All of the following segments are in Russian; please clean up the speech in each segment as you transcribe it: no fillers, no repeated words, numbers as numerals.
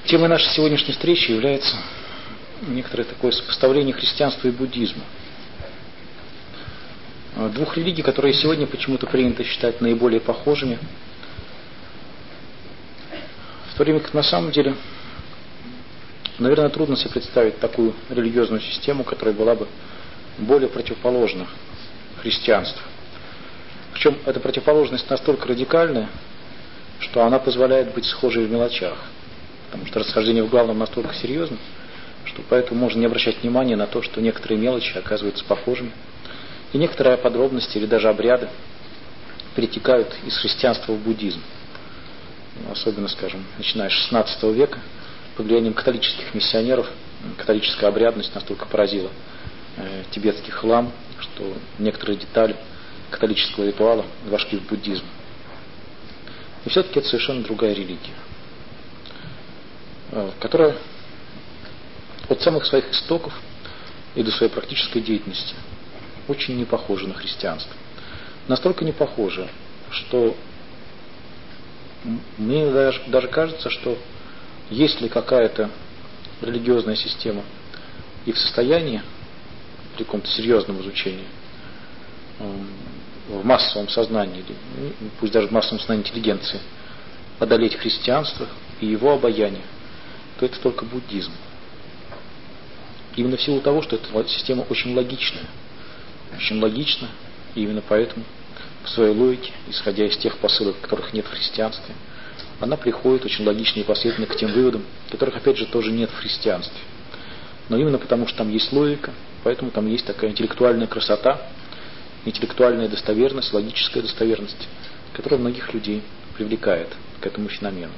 Темой нашей сегодняшней встречи является некоторое такое сопоставление христианства и буддизма. Двух религий, которые сегодня почему-то принято считать наиболее похожими, в то время как на самом деле, наверное, трудно себе представить такую религиозную систему, которая была бы более противоположна христианству. Причем эта противоположность настолько радикальная, что она позволяет быть схожей в мелочах. Потому что расхождение в главном настолько серьезно, что поэтому можно не обращать внимания на то, что некоторые мелочи оказываются похожими. И некоторые подробности или даже обряды перетекают из христианства в буддизм. Особенно, скажем, начиная с XVI века, под влиянием католических миссионеров, католическая обрядность настолько поразила тибетских лам, что некоторые детали католического ритуала вошли в буддизм. И все-таки это совершенно другая религия, которая от самых своих истоков и до своей практической деятельности очень не похожа на христианство. Настолько не похожа, что мне даже кажется, что если какая-то религиозная система и в состоянии при каком-то серьезном изучении в массовом сознании, или пусть даже в массовом сознании интеллигенции, одолеть христианство и его обаяние, то это только буддизм. Именно в силу того, что эта система очень логична, и именно поэтому в своей логике, исходя из тех посылок, которых нет в христианстве, она приходит очень логично и последовательно к тем выводам, которых, опять же, тоже нет в христианстве. Но именно потому, что там есть логика, поэтому там есть такая интеллектуальная красота, интеллектуальная достоверность, логическая достоверность, которая многих людей привлекает к этому феномену.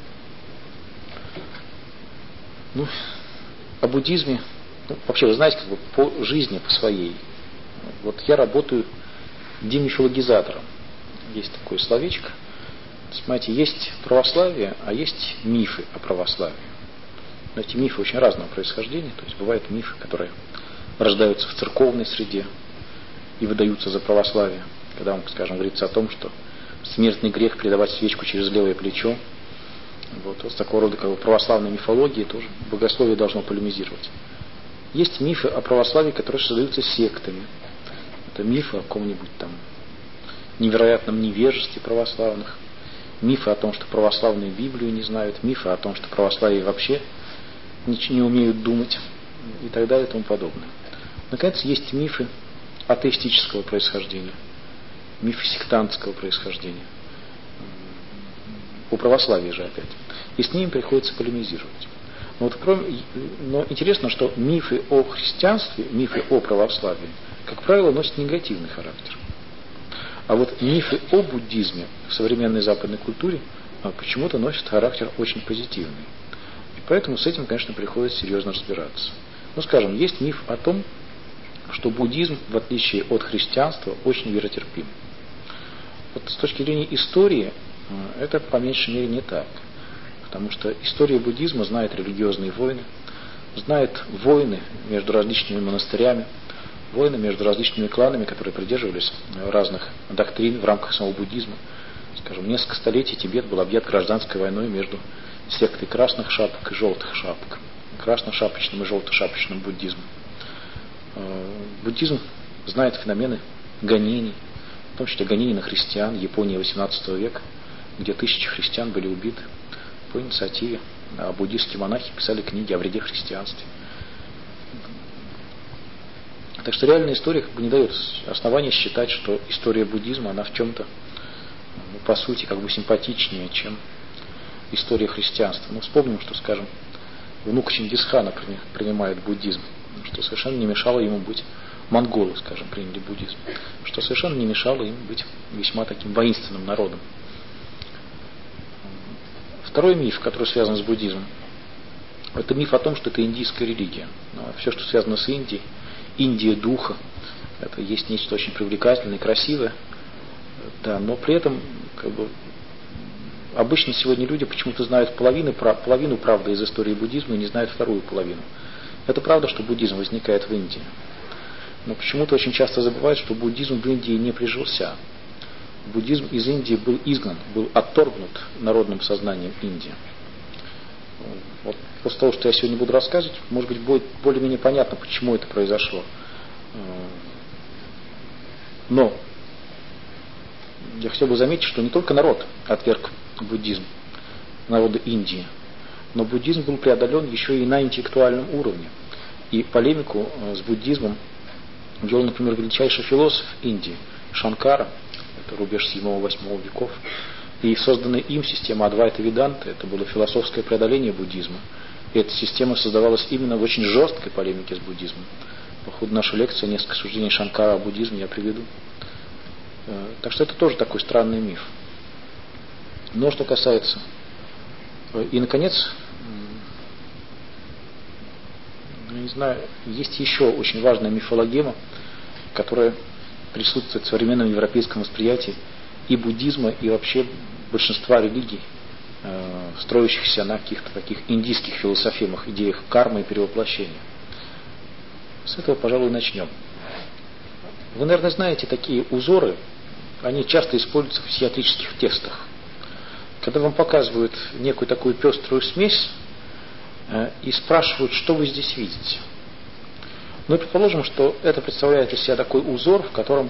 О буддизме, вообще, вы знаете, по жизни, по своей. Вот я работаю демифологизатором. Есть такое словечко. Понимаете, есть православие, а есть мифы о православии. Но эти мифы очень разного происхождения. То есть бывают мифы, которые рождаются в церковной среде и выдаются за православие. Когда вам, скажем, говорится о том, что смертный грех передавать свечку через левое плечо. Вот с такого рода православной мифологии тоже богословие должно полемизировать. Есть мифы о православии, которые создаются сектами. Это мифы о каком-нибудь там невероятном невежестве православных, мифы о том, что православные Библию не знают, мифы о том, что православие вообще не умеют думать и так далее и тому подобное. Наконец, есть мифы атеистического происхождения, мифы сектантского происхождения. О православии же опять. И с ними приходится полемизировать. Но интересно, что мифы о христианстве, мифы о православии, как правило, носят негативный характер. А вот мифы о буддизме в современной западной культуре почему-то носят характер очень позитивный. И поэтому с этим, конечно, приходится серьезно разбираться. Скажем, есть миф о том, что буддизм, в отличие от христианства, очень веротерпим. Вот с точки зрения истории, это по меньшей мере не так. Потому что история буддизма знает религиозные войны, знает войны между различными монастырями, войны между различными кланами, которые придерживались разных доктрин в рамках самого буддизма. Скажем, несколько столетий Тибет был объят гражданской войной между сектой красных шапок и желтых шапок, красношапочным и желтошапочным буддизмом. Буддизм знает феномены гонений, в том числе гонений на христиан, Япония XVIII века, где тысячи христиан были убиты по инициативе, а буддистские монахи писали книги о вреде христианстве. Так что реальная история не дает основания считать, что история буддизма, она в чем-то, по сути, симпатичнее, чем история христианства. Вспомним, что, скажем, внук Чингисхана принимает буддизм, что совершенно не мешало ему быть, монголы, скажем, приняли буддизм, что совершенно не мешало им быть весьма таким воинственным народом. Второй миф, который связан с буддизмом, это миф о том, что это индийская религия. Все, что связано с Индией, Индия духа, это есть нечто очень привлекательное и красивое. Да, но при этом обычно сегодня люди почему-то знают половину правды из истории буддизма и не знают вторую половину. Это правда, что буддизм возникает в Индии. Но почему-то очень часто забывают, что буддизм в Индии не прижился. Буддизм из Индии был изгнан, был отторгнут народным сознанием Индии. вот после того, что я сегодня буду рассказывать, может быть, будет более-менее понятно, почему это произошло. Но я хотел бы заметить, что не только народ отверг буддизм, народы Индии, но буддизм был преодолен еще и на интеллектуальном уровне. И полемику с буддизмом вел, например, величайший философ Индии Шанкара, это рубеж 7-8 веков, и созданная им система Адвайта Веданты, это было философское преодоление буддизма. И эта система создавалась именно в очень жесткой полемике с буддизмом. По ходу нашей лекции несколько суждений Шанкара о буддизме я приведу. Так что это тоже такой странный миф. Но что касается... И, наконец, я не знаю, есть еще очень важная мифологема, которая присутствует в современном европейском восприятии и буддизма, и вообще большинства религий, строящихся на каких-то таких индийских философемах, идеях кармы и перевоплощения. С этого, пожалуй, начнем. Вы, наверное, знаете такие узоры, они часто используются в психиатрических тестах. Когда вам показывают некую такую пеструю смесь и спрашивают, что вы здесь видите. Ну и предположим, что это представляет из себя такой узор, в котором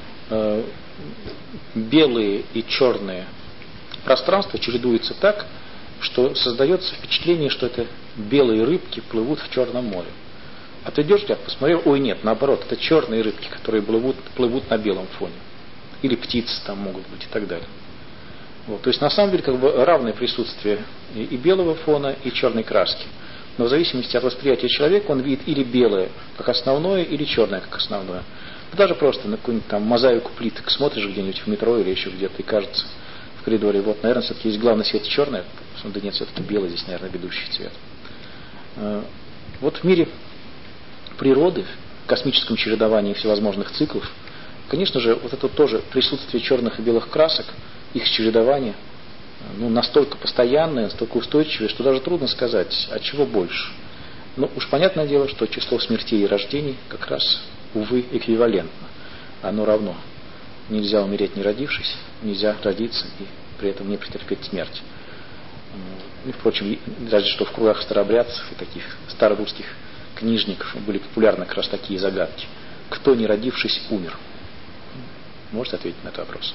белые и черные пространства чередуются так, что создается впечатление, что это белые рыбки плывут в Черном море. А ты идешь, посмотрел, ой, нет, наоборот, это черные рыбки, которые плывут на белом фоне. Или птицы там могут быть и так далее. Вот. То есть на самом деле как бы равное присутствие и белого фона, и черной краски. Но в зависимости от восприятия человека он видит или белое как основное, или черное как основное. Даже просто на какую-нибудь там мозаику плиток смотришь где-нибудь в метро или еще где-то и кажется в коридоре, вот, наверное, все-таки есть главный цвет черный, да нет, все-таки белый здесь, наверное, ведущий цвет. Вот в мире природы, в космическом чередовании всевозможных циклов, конечно же, вот это тоже присутствие черных и белых красок, их чередование, настолько постоянное, настолько устойчивое, что даже трудно сказать, от чего больше. Но уж понятное дело, что число смертей и рождений как раз, увы, эквивалентно. Оно равно. Нельзя умереть не родившись, нельзя родиться и при этом не претерпеть смерть. И, впрочем, разве что в кругах старообрядцев и таких старорусских книжников были популярны как раз такие загадки. Кто, не родившись, умер? Можете ответить на этот вопрос?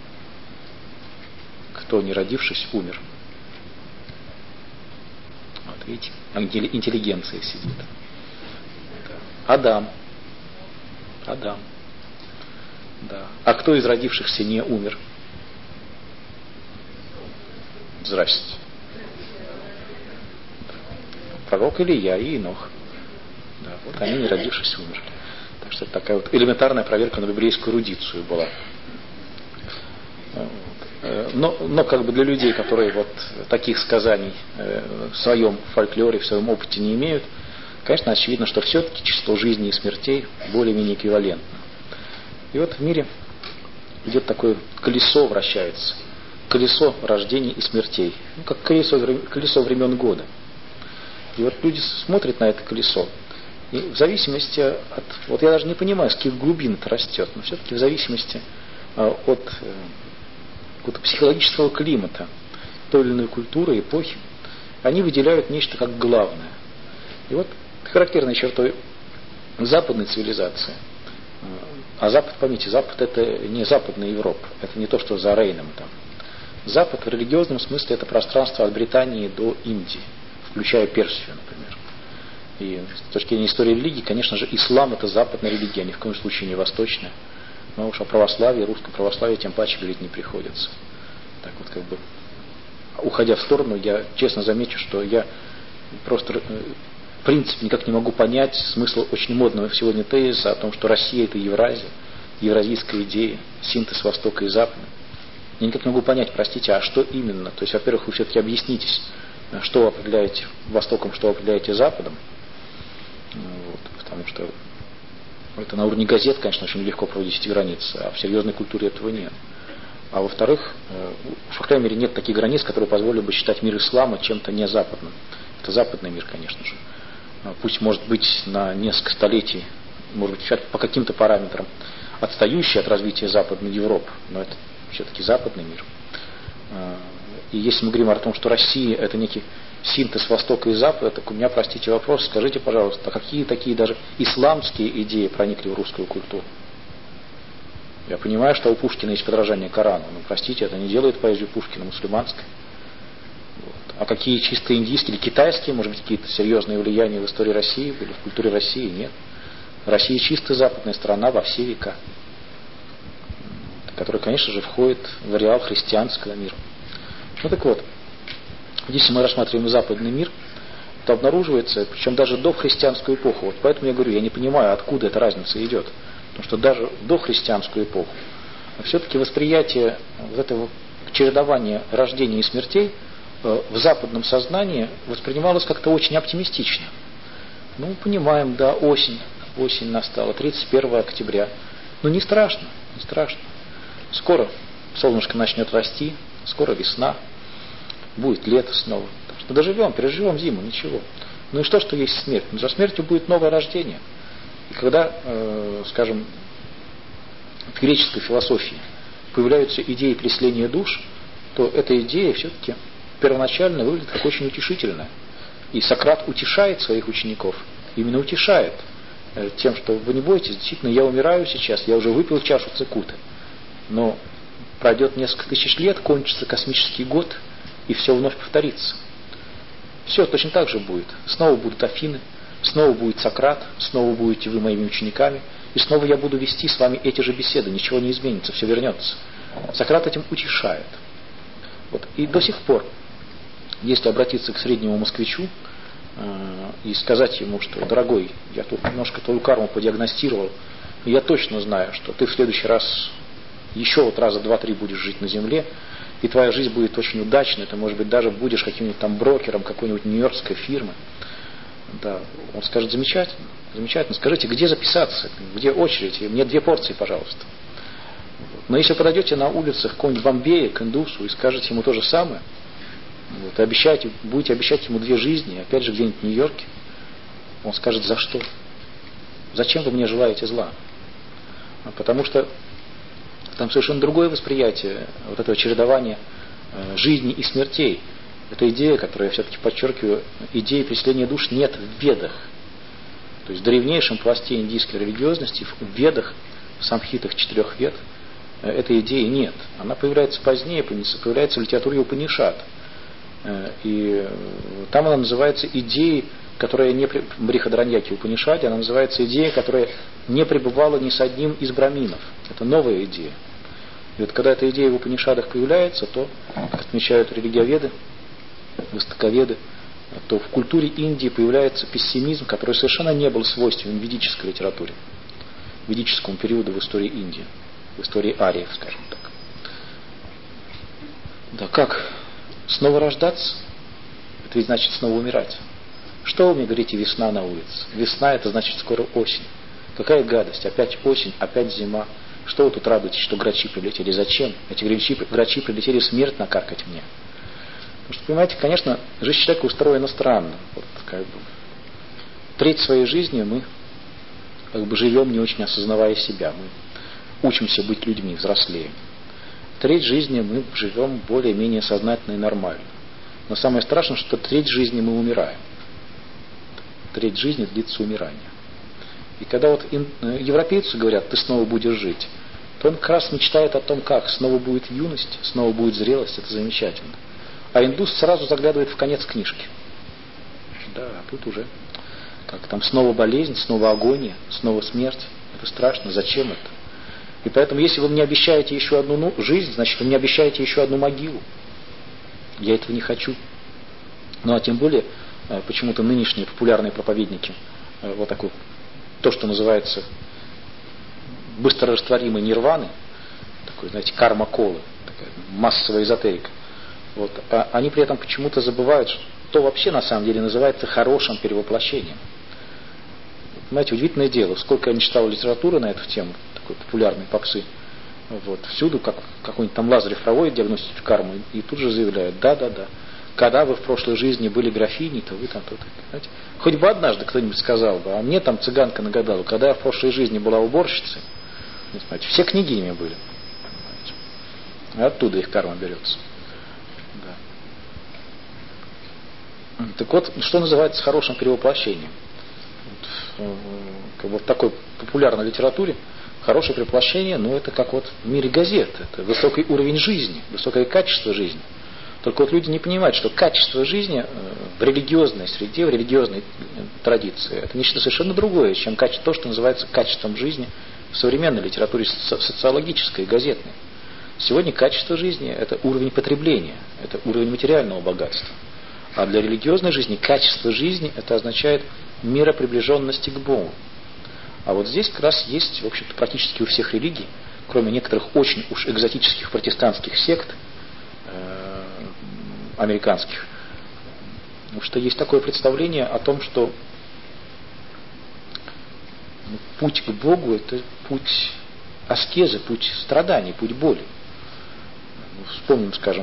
Кто, не родившись, умер? Вот видите, интеллигенция сидит. Адам. Да. А кто из родившихся не умер? Здрасте. Пророк Илия и Енох. Да, вот они, не родившись, умерли. Так что это такая вот элементарная проверка на библейскую эрудицию была. Но как бы для людей, которые вот таких сказаний в своем фольклоре, в своем опыте не имеют, конечно, очевидно, что все-таки число жизней и смертей более-менее эквивалентно. И вот в мире идет такое колесо, вращается. Колесо рождений и смертей. Как колесо времен года. И вот люди смотрят на это колесо. И в зависимости от... Вот я даже не понимаю, с каких глубин это растет, но все-таки в зависимости от психологического климата той или иной культуры, эпохи, они выделяют нечто как главное. И вот характерной чертой западной цивилизации. А Запад, помните, Запад это не Западная Европа, это не то, что за Рейном там. Запад в религиозном смысле это пространство от Британии до Индии, включая Персию, например. И с точки зрения истории религии, конечно же, ислам это западная религия, ни в коем случае не восточная. Но уж о православии, русском православии тем паче говорить не приходится. Так вот как бы, уходя в сторону, я честно замечу, что я просто в принципе никак не могу понять смысл очень модного сегодня тезиса о том, что Россия это Евразия, евразийская идея, синтез Востока и Запада. Я никак не могу понять, простите, а что именно? То есть, во-первых, вы все-таки объяснитесь, что вы определяете Востоком, что вы определяете Западом. Вот, потому что это на уровне газет, конечно, очень легко проводить эти границы, а в серьезной культуре этого нет. А во-вторых, по крайней мере, нет таких границ, которые позволили бы считать мир ислама чем-то не западным. Это западный мир, конечно же. Пусть может быть на несколько столетий, может быть, по каким-то параметрам отстающий от развития Западной Европы, но это все-таки западный мир. И если мы говорим о том, что Россия это некий синтез Востока и Запада, так у меня, простите, вопрос, скажите, пожалуйста, а какие такие даже исламские идеи проникли в русскую культуру? Я понимаю, что у Пушкина есть подражание Корану, но, простите, это не делает поэзию Пушкина мусульманской. Вот. А какие чисто индийские или китайские, может быть, какие-то серьезные влияния в истории России были, в культуре России? Нет. Россия чисто западная страна во все века, которая, конечно же, входит в ареал христианского мира. Ну так вот, если мы рассматриваем западный мир, то обнаруживается, причем даже до христианскую эпоху, вот поэтому я говорю, я не понимаю, откуда эта разница идет. Потому что даже в дохристианскую эпоху все-таки восприятие вот этого чередования рождений и смертей в западном сознании воспринималось как-то очень оптимистично. Ну, понимаем, да, осень настала, 31 октября. Но не страшно, не страшно. Скоро солнышко начнет расти, скоро весна, будет лето снова. Так что доживем, переживем зиму, ничего. Ну и что есть смерть? Но за смертью будет новое рождение. И когда, скажем, в греческой философии появляются идеи преследования душ, то эта идея все-таки первоначально выглядит как очень утешительная. И Сократ утешает своих учеников, именно утешает тем, что вы не бойтесь, действительно, я умираю сейчас, я уже выпил чашу цикуты, но пройдет несколько тысяч лет, кончится космический год, и все вновь повторится. Все точно так же будет. Снова будут Афины, снова будет Сократ, снова будете вы моими учениками, и снова я буду вести с вами эти же беседы, ничего не изменится, все вернется. Сократ этим утешает. Вот. И до сих пор, если обратиться к среднему москвичу и сказать ему, что, дорогой, я тут немножко твою карму подиагностировал, и я точно знаю, что ты в следующий раз еще вот раза 2-3 будешь жить на земле, и твоя жизнь будет очень удачной, ты, может быть, даже будешь каким-нибудь там брокером какой-нибудь нью-йоркской фирмы. Да, он скажет, замечательно, замечательно, скажите, где записаться, где очередь, мне 2 порции, пожалуйста. Но если подойдете на улицах какого-нибудь Бомбея к индусу и скажете ему то же самое, вот, и будете обещать ему 2 жизни, опять же где-нибудь в Нью-Йорке, он скажет, за что? Зачем вы мне желаете зла? Потому что там совершенно другое восприятие вот этого чередования жизни и смертей. Это идея, которую я все-таки подчеркиваю, идеи преследования душ нет в Ведах. То есть в древнейшем пласте индийской религиозности, в Ведах, в Самхитах 4 Вед, этой идеи нет. Она появляется позднее, появляется в литературе Упанишад. И там она называется идеей, которая не в Брихадараньяке Упанишаде, она называется идеей, которая не пребывала ни с одним из браминов. Это новая идея. И вот когда эта идея в Упанишадах появляется, то, как отмечают религиоведы, востоковеды, то в культуре Индии появляется пессимизм, который совершенно не был свойственен ведической литературе, ведическому периоду в истории Индии, в истории ариев, скажем так. Да как? Снова рождаться? Это ведь значит снова умирать. Что вы мне говорите, весна на улице? Весна — это значит скоро осень. Какая гадость, опять осень, опять зима. Что вы тут радуетесь, что грачи прилетели? Зачем? Эти грачи прилетели смерть накаркать мне. Потому что, понимаете, конечно, жизнь человека устроена странно. Вот, как бы, треть своей жизни мы как бы живем, не очень осознавая себя. Мы учимся быть людьми, взрослеем. Треть жизни мы живем более-менее сознательно и нормально. Но самое страшное, что треть жизни мы умираем. Треть жизни длится умирание. И когда вот европейцы говорят, ты снова будешь жить, то он как раз мечтает о том, как снова будет юность, снова будет зрелость, это замечательно. А индус сразу заглядывает в конец книжки. Да, а тут уже как там снова болезнь, снова агония, снова смерть. Это страшно, зачем это? И поэтому, если вы мне обещаете еще одну жизнь, значит, вы мне обещаете еще одну могилу. Я этого не хочу. Ну, а тем более, почему-то нынешние популярные проповедники, вот такой, то, что называется быстрорастворимой нирваны, такой, знаете, карма-колы, такая массовая эзотерика, вот, они при этом почему-то забывают, что вообще на самом деле называется хорошим перевоплощением. Понимаете, удивительное дело, сколько я не читал литературы на эту тему, такой популярной попсы, вот, всюду, как какой-нибудь там Лазарев проводит диагностику кармы, и тут же заявляют, да, когда вы в прошлой жизни были графиней, то вы там то-то. Знаете? Хоть бы однажды кто-нибудь сказал бы, а мне там цыганка нагадала, когда я в прошлой жизни была уборщицей, знаете, все княгинями были. Понимаете? Оттуда их карма берется. Да. Так вот, что называется хорошим перевоплощением? Как бы в такой популярной литературе хорошее перевоплощение, это как вот в мире газет, это высокий уровень жизни, высокое качество жизни. Только вот люди не понимают, что качество жизни в религиозной среде, в религиозной традиции, это нечто совершенно другое, чем то, что называется качеством жизни в современной литературе социологической и газетной. Сегодня качество жизни – это уровень потребления, это уровень материального богатства. А для религиозной жизни качество жизни – это означает мера приближенности к Богу. А вот здесь как раз есть, в общем-то, практически у всех религий, кроме некоторых очень уж экзотических протестантских сект, американских, потому что есть такое представление о том, что путь к Богу – это путь аскезы, путь страданий, путь боли. Вспомним, скажем,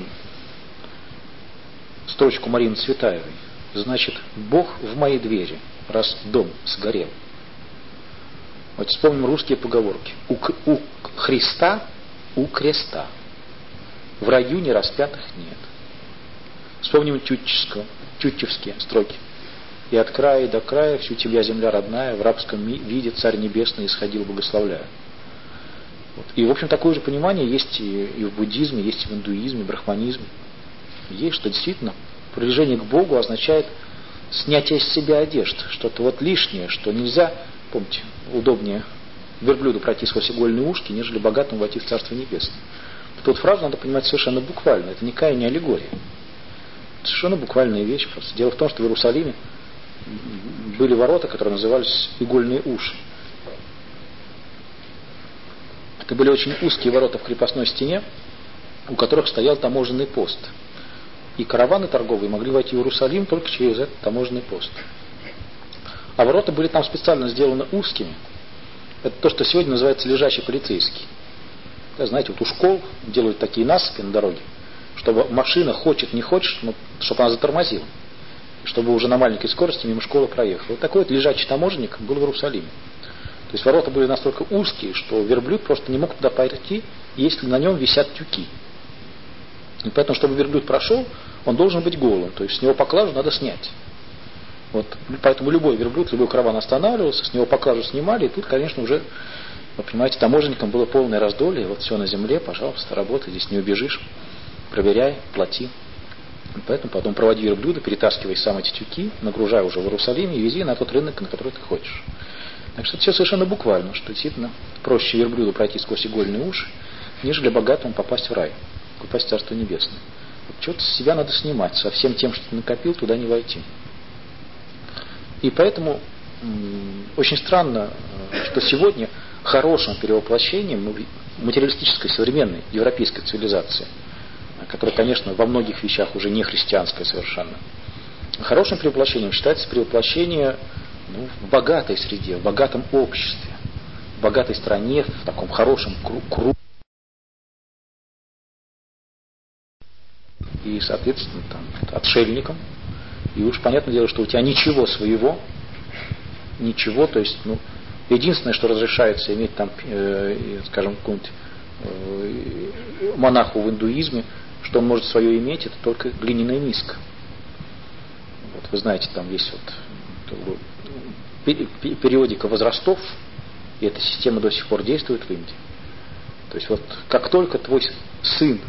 строчку Марины Цветаевой. Значит, Бог в моей двери, раз дом сгорел. Вот вспомним русские поговорки. У Христа, у креста. В раю не распятых нет. Вспомним тютчевские строки. И от края и до края всю тебя земля родная, в рабском виде царь небесный исходил, благословляя. Вот. И, в общем, такое же понимание есть и в буддизме, есть и в индуизме, брахманизме. Есть, что действительно приближение к Богу означает снятие с себя одежд, что-то вот лишнее, что нельзя, помните, удобнее верблюду пройти сквозь игольные ушки, нежели богатому войти в Царство Небесное. Эту вот фразу надо понимать совершенно буквально, это никакая не аллегория. Это совершенно буквальная вещь просто. Дело в том, что в Иерусалиме были ворота, которые назывались игольные уши. Это были очень узкие ворота в крепостной стене, у которых стоял таможенный пост. И караваны торговые могли войти в Иерусалим только через этот таможенный пост. А ворота были там специально сделаны узкими. Это то, что сегодня называется лежачий полицейский. Знаете, вот у школ делают такие насыпи на дороге, чтобы машина хочет, не хочет, чтобы она затормозила. Чтобы уже на маленькой скорости мимо школы проехала. Вот такой вот лежачий таможенник был в Иерусалиме. То есть ворота были настолько узкие, что верблюд просто не мог туда пойти, если на нем висят тюки. И поэтому, чтобы верблюд прошел, он должен быть голым. То есть с него поклажу надо снять. Вот, поэтому любой верблюд, любой караван останавливался, с него поклажу снимали, и тут, конечно, уже, вы понимаете, таможенникам было полное раздолье, вот все на земле, пожалуйста, работай, здесь не убежишь, проверяй, плати. И поэтому потом проводи верблюда, перетаскивай сам эти тюки, нагружай уже в Иерусалиме и вези на тот рынок, на который ты хочешь. Так что это все совершенно буквально, что действительно проще верблюду пройти сквозь игольные уши, нежели богатому попасть в рай, попасть в Царство Небесное. Вот что-то с себя надо снимать, со всем тем, что ты накопил, туда не войти. И поэтому очень странно, что сегодня хорошим перевоплощением материалистической современной европейской цивилизации, которая, конечно, во многих вещах уже не христианская совершенно, хорошим перевоплощением считается перевоплощение в богатой среде, в богатом обществе, в богатой стране, в таком хорошем кругу. И, соответственно, там, отшельником. И уж понятное дело, что у тебя ничего своего, ничего, то есть, единственное, что разрешается иметь там, скажем, какому-нибудь монаху в индуизме, что он может свое иметь, это только глиняная миска. Вот, вы знаете, там есть вот периодика возрастов, и эта система до сих пор действует в Индии. То есть вот как только твой сын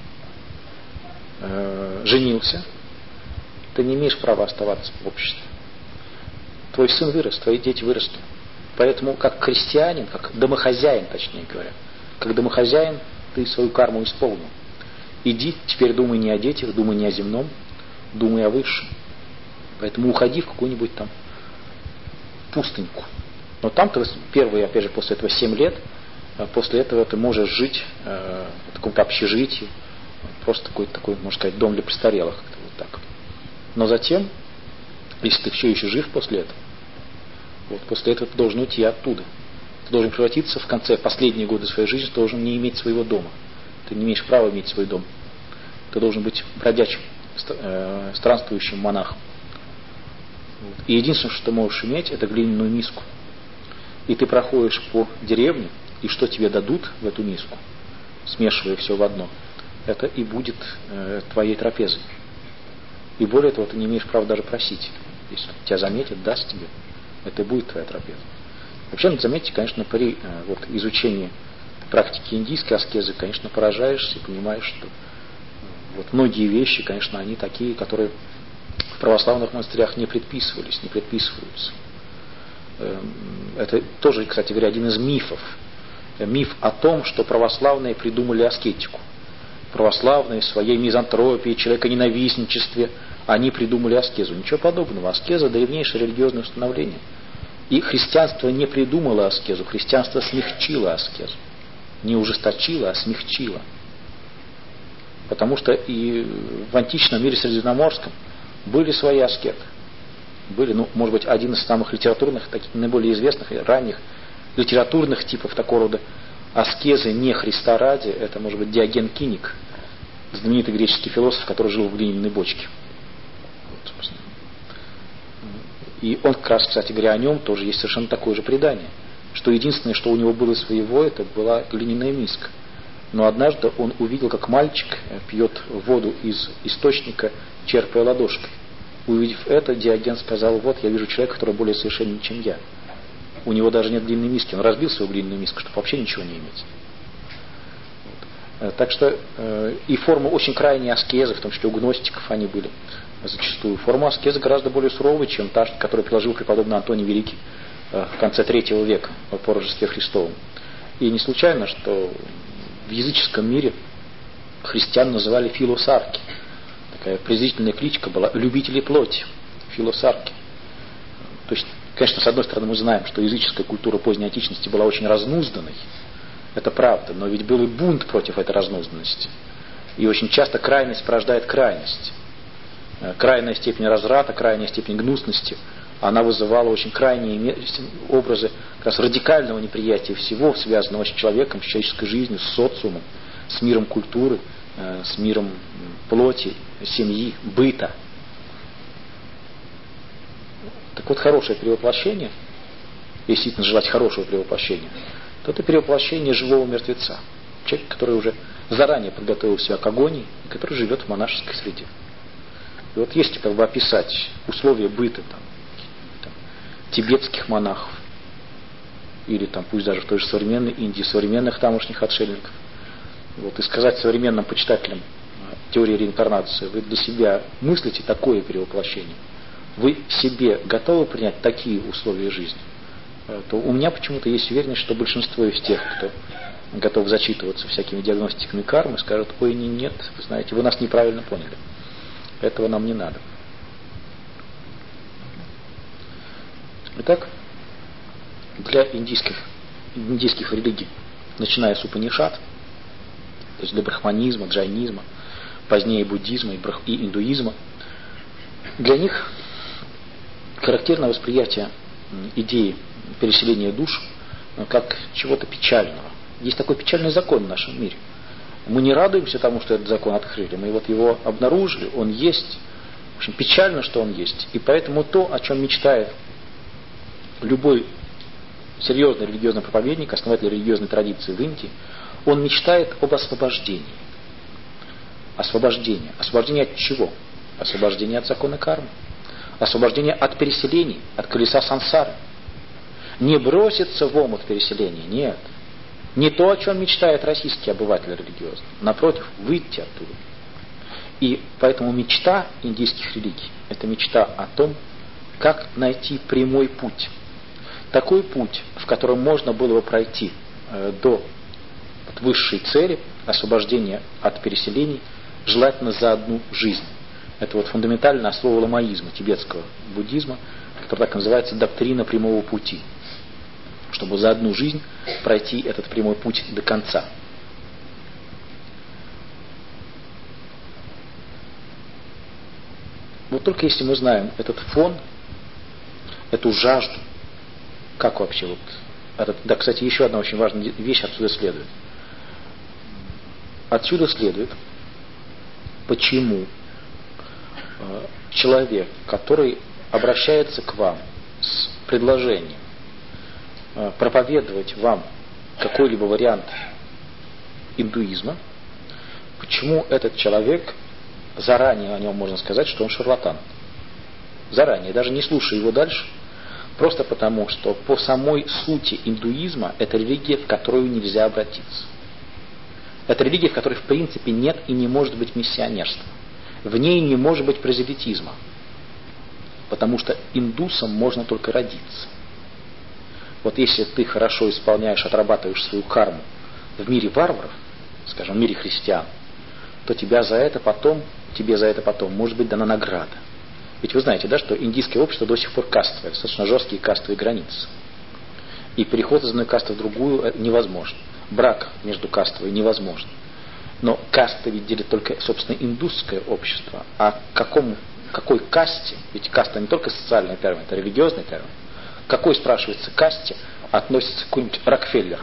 женился, ты не имеешь права оставаться в обществе. Твой сын вырос, твои дети выросли. Поэтому как крестьянин, как домохозяин, точнее говоря, как домохозяин ты свою карму исполнил. Иди, теперь думай не о детях, думай не о земном, думай о высшем. Поэтому уходи в какую-нибудь там пустыньку. Но там ты первые, опять же, после этого 7 лет, после этого ты можешь жить в каком-то общежитии, просто какой-то такой, можно сказать, дом для престарелых. Вот так. Но затем, если ты все еще жив после этого, вот после этого ты должен уйти оттуда. Ты должен превратиться в конце, последние годы своей жизни, ты должен не иметь своего дома. Ты не имеешь права иметь свой дом. Ты должен быть бродячим, странствующим монахом. Вот. И единственное, что ты можешь иметь, это глиняную миску. И ты проходишь по деревне, и что тебе дадут в эту миску, смешивая все в одно, это и будет твоей трапезой. И более того, ты не имеешь права даже просить. Если тебя заметит, даст тебе, это и будет твоя трапеза. Вообще, надо заметить, конечно, при изучении практики индийской аскезы, конечно, поражаешься и понимаешь, что многие вещи, конечно, они такие, которые в православных монастырях не предписывались, не предписываются. Это тоже, кстати говоря, один из мифов. Миф о том, что православные придумали аскетику. Православные в своей мизантропии, человеконенавистничестве, они придумали аскезу. Ничего подобного. Аскеза – древнейшее религиозное установление. И христианство не придумало аскезу, христианство смягчило аскезу. Не ужесточило, а смягчило. Потому что и в античном мире средиземноморском были свои аскеты. Были, может быть, один из самых литературных, таких наиболее известных и ранних литературных типов такого рода аскезы не Христа ради, это, может быть, Диоген Киник, знаменитый греческий философ, который жил в глиняной бочке. И он, как раз, кстати говоря, о нем тоже есть совершенно такое же предание, что единственное, что у него было своего, это была глиняная миска. Но однажды он увидел, как мальчик пьет воду из источника, черпая ладошкой. Увидев это, Диоген сказал: вот, я вижу человека, который более совершенен, чем я. У него даже нет глиняной миски. Он разбил свою глиняную миску, чтобы вообще ничего не иметь. Так что и формы очень крайней аскезы, в том числе у гностиков они были зачастую. Форма аскезы гораздо более суровая, чем та, которую приложил преподобный Антоний Великий в конце III века по Рождестве Христовом. И не случайно, что в языческом мире христиан называли филосарки. Такая презрительная кличка была любители плоти, филосарки. То есть, конечно, с одной стороны мы знаем, что языческая культура поздней античности была очень разнузданной. Это правда, но ведь был и бунт против этой разнузданности. И очень часто крайность порождает крайность. Крайняя степень разврата, крайняя степень гнусности, она вызывала очень крайние образы как раз радикального неприятия всего, связанного с человеком, с человеческой жизнью, с социумом, с миром культуры, с миром плоти, семьи, быта. Так вот, хорошее перевоплощение, если действительно желать хорошего перевоплощения, то это перевоплощение живого мертвеца. Человек, который уже заранее подготовил себя к агонии, и который живет в монашеской среде. И вот если как бы описать условия быта там, тибетских монахов, или там, пусть даже в той же современной Индии, современных тамошних отшельников, и сказать современным почитателям теории реинкарнации: вы для себя мыслите такое перевоплощение, вы себе готовы принять такие условия жизни, то у меня почему-то есть уверенность, что большинство из тех, кто готов зачитываться всякими диагностиками кармы, скажут: ой, нет, вы знаете, вы нас неправильно поняли. Этого нам не надо. Итак, для индийских религий, начиная с Упанишад, то есть для брахманизма, джайнизма, позднее буддизма и индуизма, для них характерно восприятие идеи переселения душ как чего-то печального. Есть такой печальный закон в нашем мире. Мы не радуемся тому, что этот закон открыли. Мы его обнаружили, он есть. В общем, печально, что он есть. И поэтому то, о чем мечтает любой серьезный религиозный проповедник, основатель религиозной традиции в Индии, он мечтает об освобождении. Освобождение. Освобождение от чего? Освобождение от закона кармы. Освобождение от переселений, от колеса сансары. Не броситься в омут переселения, нет. Не то, о чем мечтает российский обыватель религиозный. Напротив, выйти оттуда. И поэтому мечта индийских религий – это мечта о том, как найти прямой путь. Такой путь, в котором можно было бы пройти до высшей цели, освобождения от переселений, желательно за одну жизнь. Это фундаментальное основа ламаизма, тибетского буддизма, который так называется доктрина прямого пути. Чтобы за одну жизнь пройти этот прямой путь до конца. Вот только если мы знаем этот фон, эту жажду, как вообще Да, кстати, еще одна очень важная вещь отсюда следует. Отсюда следует, почему человек, который обращается к вам с предложением проповедовать вам какой-либо вариант индуизма, почему этот человек заранее о нем можно сказать, что он шарлатан. Заранее, даже не слушая его дальше, просто потому, что по самой сути индуизма это религия, в которую нельзя обратиться. Это религия, в которой в принципе нет и не может быть миссионерства. В ней не может быть прозелитизма. Потому что индусом можно только родиться. Вот если ты хорошо исполняешь, отрабатываешь свою карму в мире варваров, скажем, в мире христиан, то тебе за это потом может быть дана награда. Ведь вы знаете, да, что индийское общество до сих пор кастовое, достаточно жесткие кастовые границы. И переход из одной касты в другую невозможен. Брак между кастовой невозможен. Но касты ведь делит только, собственно, индусское общество. А какой касте, ведь каста не только социальный термин, это религиозный термин, к какой, спрашивается, касте относится какой-нибудь Рокфеллер?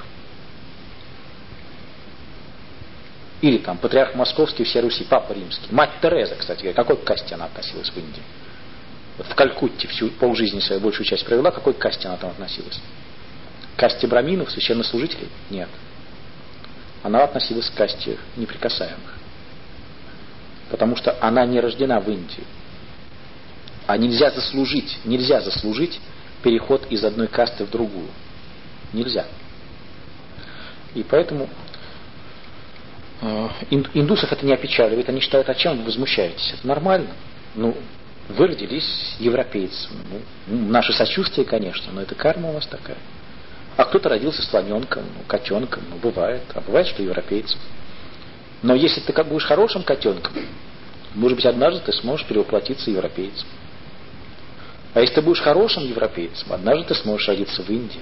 Или там патриарх Московский всей Руси, Папа Римский. Мать Тереза, кстати говоря, к какой касте она относилась в Индии? Вот в Калькутте всю полжизни свою большую часть провела, к какой касте она там относилась? К касте браминов, священнослужителей? Нет. Она относилась к касте неприкасаемых. Потому что она не рождена в Индии. А нельзя заслужить переход из одной касты в другую. Нельзя. И поэтому индусов это не опечаливает. Они считают, а чем вы возмущаетесь? Это нормально. Вы родились европейцем. Наше сочувствие, конечно, но это карма у вас такая. А кто-то родился слоненком, котенком, бывает. А бывает, что европейцем. Но если ты будешь хорошим котенком, может быть, однажды ты сможешь перевоплотиться европейцем. А если ты будешь хорошим европейцем, однажды ты сможешь родиться в Индии.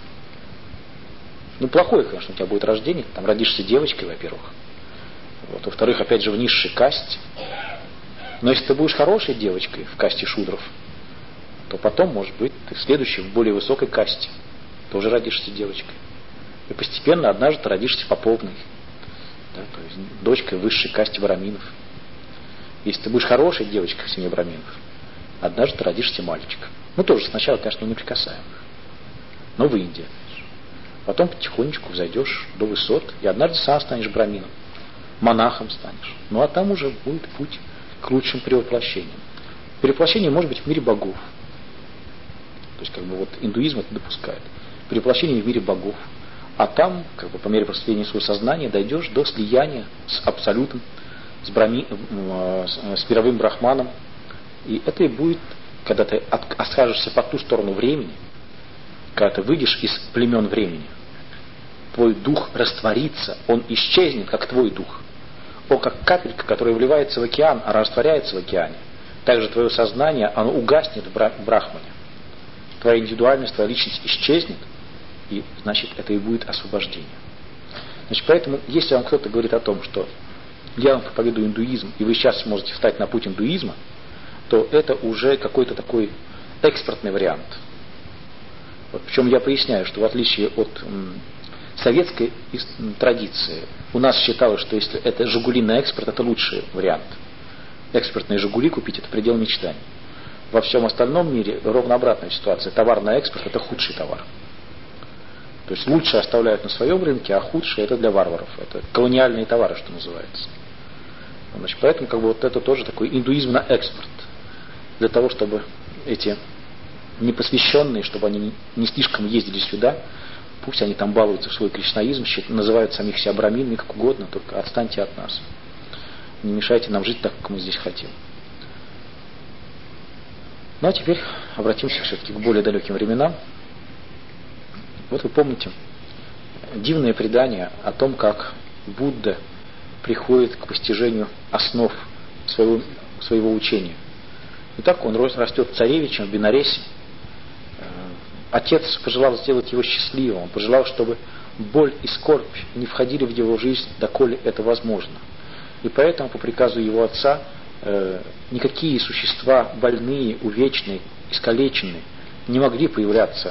Плохое, конечно, у тебя будет рождение. Там родишься девочкой, во-первых. Вот. Во-вторых, опять же, в низшей касте. Но если ты будешь хорошей девочкой в касте шудров, то потом, может быть, ты следующий в более высокой касте тоже родишься девочкой. И постепенно однажды ты родишься поповной. Да, то есть дочкой в высшей касте браминов. Если ты будешь хорошей девочкой в семье браминов, однажды ты родишься мальчиком. Тоже сначала, конечно, неприкасаемых. Но в Индии. Потом потихонечку взойдешь до высот, и однажды сам станешь брамином. Монахом станешь. А там уже будет путь к лучшим перевоплощениям. Перевоплощение может быть в мире богов. То есть, индуизм это допускает. Перевоплощение в мире богов. А там, по мере просветления своего сознания, дойдешь до слияния с абсолютом, с мировым брахманом. И это и будет, когда ты окажешься по ту сторону времени, когда ты выйдешь из племен времени, твой дух растворится, он исчезнет, как твой дух. Он как капелька, которая вливается в океан, а растворяется в океане. Также твое сознание, оно угаснет в брахмане. Твоя индивидуальность, твоя личность исчезнет, и, значит, это и будет освобождение. Поэтому, если вам кто-то говорит о том, что я вам проповедую индуизм, и вы сейчас сможете встать на путь индуизма, то это уже какой-то такой экспортный вариант. Причем я поясняю, что в отличие от советской традиции, у нас считалось, что если это «Жигули» на экспорт, это лучший вариант. Экспортные «Жигули» купить – это предел мечтаний. Во всем остальном мире ровно обратная ситуация. Товар на экспорт – это худший товар. То есть лучшее оставляют на своем рынке, а худшее – это для варваров. Это колониальные товары, что называется. Поэтому это тоже такой индуизм на экспорт. Для того, чтобы эти непосвященные, чтобы они не слишком ездили сюда, пусть они там балуются в свой кришнаизм, называют самих себя браминами, как угодно, только отстаньте от нас. Не мешайте нам жить так, как мы здесь хотим. А теперь обратимся все-таки к более далеким временам. Вы помните дивное предание о том, как Будда приходит к постижению основ своего учения. Итак, он растет царевичем в Бенаресе. Отец пожелал сделать его счастливым. Он пожелал, чтобы боль и скорбь не входили в его жизнь, доколе это возможно. И поэтому, по приказу его отца, никакие существа больные, увечные, искалеченные не могли появляться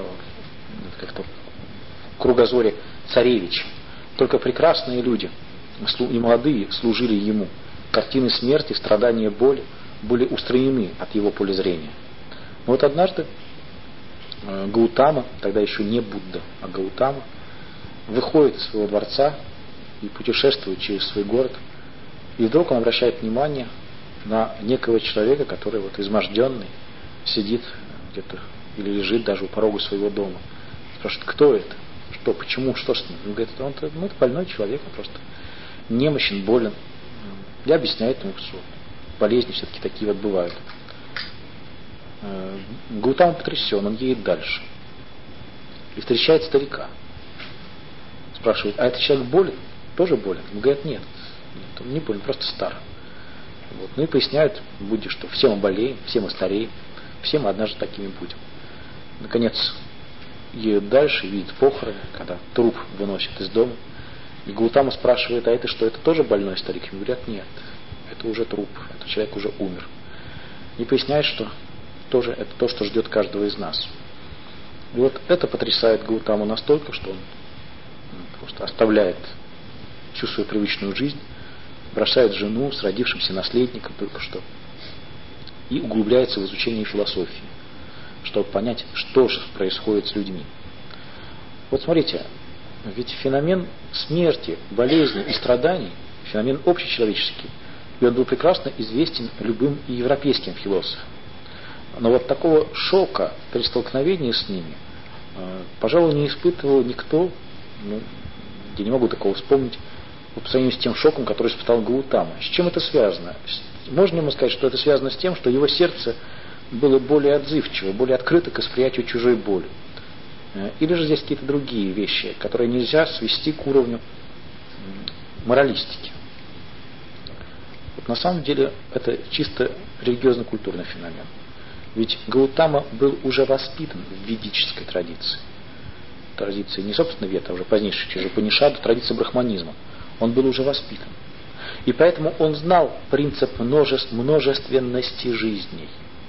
в кругозоре царевича. Только прекрасные люди и молодые служили ему. Картины смерти, страдания, боли были устранены от его поля зрения. Но однажды Гаутама, тогда еще не Будда, а Гаутама, выходит из своего дворца и путешествует через свой город И вдруг он обращает внимание на некого человека, который вот изможденный, сидит где-то или лежит даже у порога своего дома. Спрашивает, кто это? Что, почему, что с ним? Он говорит, это больной человек, он просто немощен, болен. Я объясняю ему, что болезни все-таки такие вот бывают. Гаутама потрясен, он едет дальше. И встречает старика. Спрашивает, а этот человек болен? Тоже болен? Он говорит, нет, он не болен, просто стар. Вот. Ну и поясняют Будде, что все мы болеем, все мы стареем, все мы однажды такими будем. Наконец, едет дальше, видит похороны, когда труп выносят из дома. И Гаутама спрашивает, а это что, это тоже больной старик? Ему говорят, нет, это уже труп, этот человек уже умер. И поясняет, что тоже это то, что ждет каждого из нас. И вот это потрясает Гаутаму настолько, что он просто оставляет всю свою привычную жизнь, бросает жену с родившимся наследником только что и углубляется в изучение философии, чтобы понять, что же происходит с людьми. Вот смотрите, ведь феномен смерти, болезни и страданий, феномен общечеловеческий, и он был прекрасно известен любым и европейским философам. Но вот такого шока при столкновении с ними, пожалуй, не испытывал никто, я не могу такого вспомнить, по сравнению с тем шоком, который испытал Гаутама. С чем это связано? Можно ему сказать, что это связано с тем, что его сердце было более отзывчиво, более открыто к восприятию чужой боли. Или же здесь какие-то другие вещи, которые нельзя свести к уровню моралистики. Вот на самом деле это чисто религиозно-культурный феномен. Ведь Гаутама был уже воспитан в ведической традиции. Традиции не собственно Вед, а уже позднейшей через Упанишаду, традиции брахманизма. Он был уже воспитан. И поэтому он знал принцип множественности жизней.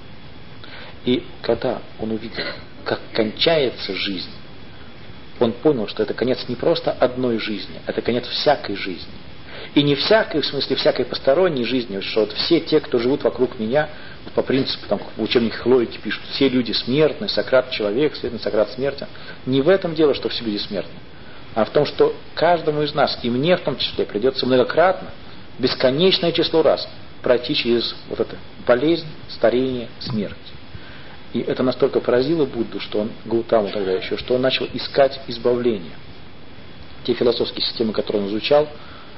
И когда он увидел, как кончается жизнь, он понял, что это конец не просто одной жизни, это конец всякой жизни. И не всякой, в смысле всякой посторонней жизни, что вот все те, кто живут вокруг меня, вот по принципу, там, в учебниках логики пишут, все люди смертны, Сократ человек, следовательно, Сократ смертен. Не в этом дело, что все люди смертны, а в том, что каждому из нас, и мне в том числе, придется многократно, бесконечное число раз пройти через вот это болезнь, старение, смерть. И это настолько поразило Будду, что он, Гаутаму тогда еще, что он начал искать избавление. Те философские системы, которые он изучал,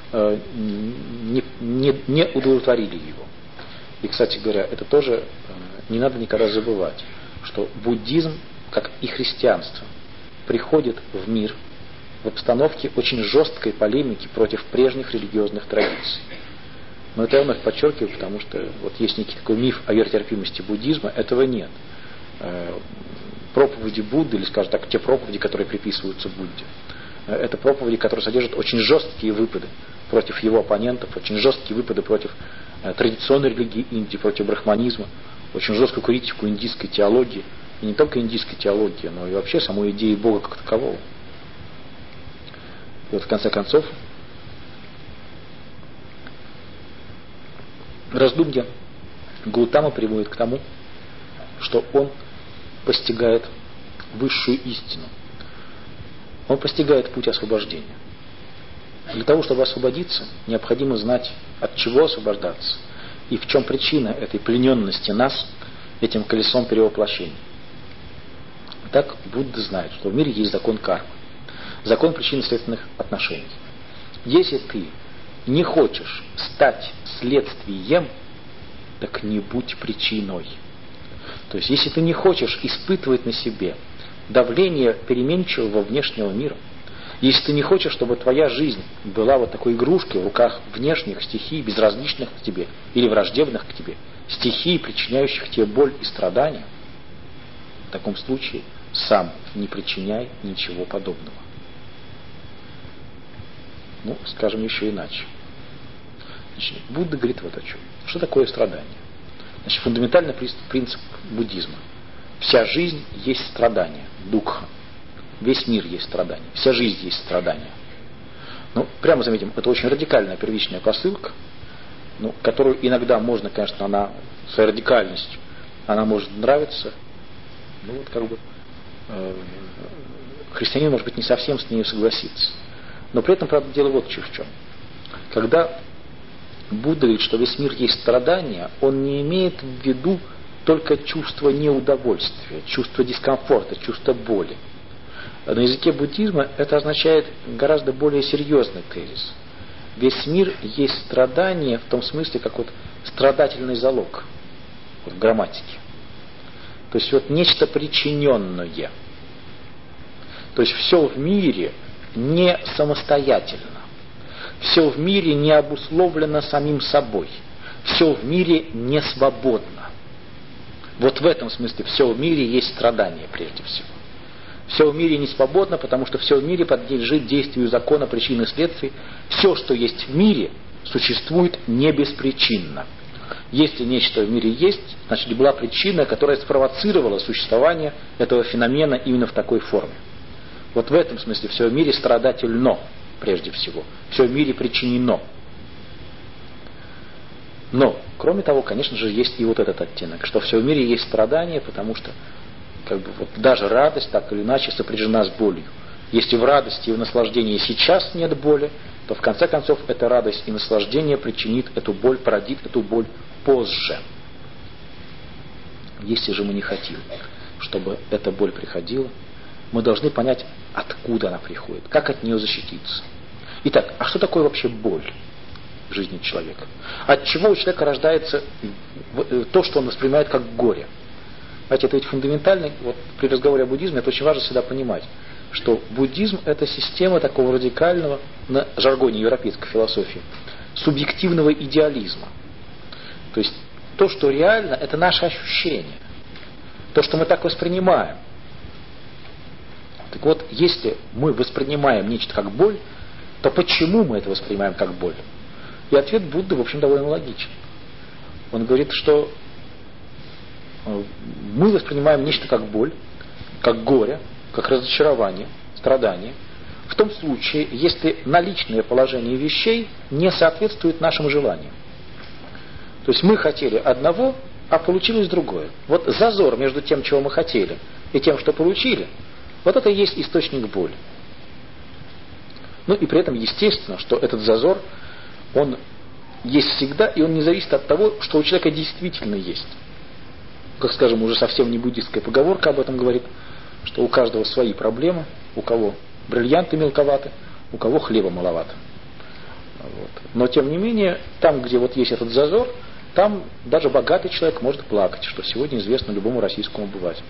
не удовлетворили его. И, кстати говоря, это тоже не надо никогда забывать, что буддизм, как и христианство, приходит в мир в обстановке очень жесткой полемики против прежних религиозных традиций. Но это я вновь подчеркиваю, потому что вот есть некий такой миф о веротерпимости буддизма, этого нет. Проповеди Будды, или, скажем так, те проповеди, которые приписываются Будде, это проповеди, которые содержат очень жесткие выпады против его оппонентов, очень жесткие выпады против традиционной религии Индии, против брахманизма, очень жесткую критику индийской теологии, и не только индийской теологии, но и вообще самой идеи Бога как такового. И вот в конце концов раздумья Гаутама приводит к тому, что он постигает высшую истину. Он постигает путь освобождения. Для того, чтобы освободиться, необходимо знать, от чего освобождаться и в чем причина этой плененности нас этим колесом перевоплощения. Так Будда знает, что в мире есть закон кармы, закон причинно-следственных отношений. Если ты не хочешь стать следствием, так не будь причиной. То есть, если ты не хочешь испытывать на себе давление переменчивого внешнего мира, если ты не хочешь, чтобы твоя жизнь была вот такой игрушкой в руках внешних стихий, безразличных к тебе или враждебных к тебе, стихий, причиняющих тебе боль и страдания, в таком случае сам не причиняй ничего подобного. Ну, скажем еще иначе. Значит, Будда говорит вот о чем. Что такое страдание? Значит, фундаментальный принцип буддизма. Вся жизнь есть страдание, дукха. Весь мир есть страдание. Вся жизнь есть страдание. Ну, прямо заметим, это очень радикальная первичная посылка, ну, которую иногда можно, конечно, она своей радикальностью, она может нравиться, ну вот как бы христианин, может быть, не совсем с ней согласится. Но при этом, правда, дело вот в чем. Когда Будда говорит, что весь мир есть страдания, он не имеет в виду только чувство неудовольствия, чувство дискомфорта, чувство боли. На языке буддизма это означает гораздо более серьезный тезис. Весь мир есть страдание в том смысле, как вот страдательный залог вот в грамматике. То есть вот нечто причиненное. То есть все в мире не самостоятельно. Все в мире не обусловлено самим собой. Все в мире не свободно. Вот в этом смысле все в мире есть страдание прежде всего. Все в мире не свободно, потому что все в мире подлежит действию закона причин и следствий. Все, что есть в мире, существует не беспричинно. Если нечто в мире есть, значит была причина, которая спровоцировала существование этого феномена именно в такой форме. Вот в этом смысле все в мире страдательно, прежде всего. Все в мире причинено. Но, кроме того, конечно же, есть и вот этот оттенок, что все в мире есть страдание, потому что вот даже радость так или иначе сопряжена с болью. Если в радости и в наслаждении сейчас нет боли, то в конце концов эта радость и наслаждение причинит эту боль, породит эту боль позже. Если же мы не хотим, чтобы эта боль приходила, мы должны понять, откуда она приходит, как от нее защититься. Итак, а что такое вообще боль в жизни человека? От чего у человека рождается то, что он воспринимает как горе? Знаете, это ведь фундаментально, вот при разговоре о буддизме, это очень важно всегда понимать, что буддизм это система такого радикального, на жаргоне европейской философии, субъективного идеализма. То есть то, что реально, это наше ощущение. То, что мы так воспринимаем. Так вот, если мы воспринимаем нечто как боль, то почему мы это воспринимаем как боль? И ответ Будды, в общем, довольно логичен. Он говорит, что мы воспринимаем нечто как боль, как горе, как разочарование, страдание, в том случае, если наличное положение вещей не соответствует нашим желаниям. То есть мы хотели одного, а получилось другое. Вот зазор между тем, чего мы хотели, и тем, что получили, вот это и есть источник боли. Ну и при этом естественно, что этот зазор, он есть всегда, и он не зависит от того, что у человека действительно есть. Как, скажем, уже совсем не буддистская поговорка об этом говорит, что у каждого свои проблемы, у кого бриллианты мелковаты, у кого хлеба маловато. Вот. Но тем не менее, там, где вот есть этот зазор, там даже богатый человек может плакать, что сегодня известно любому российскому обывателю.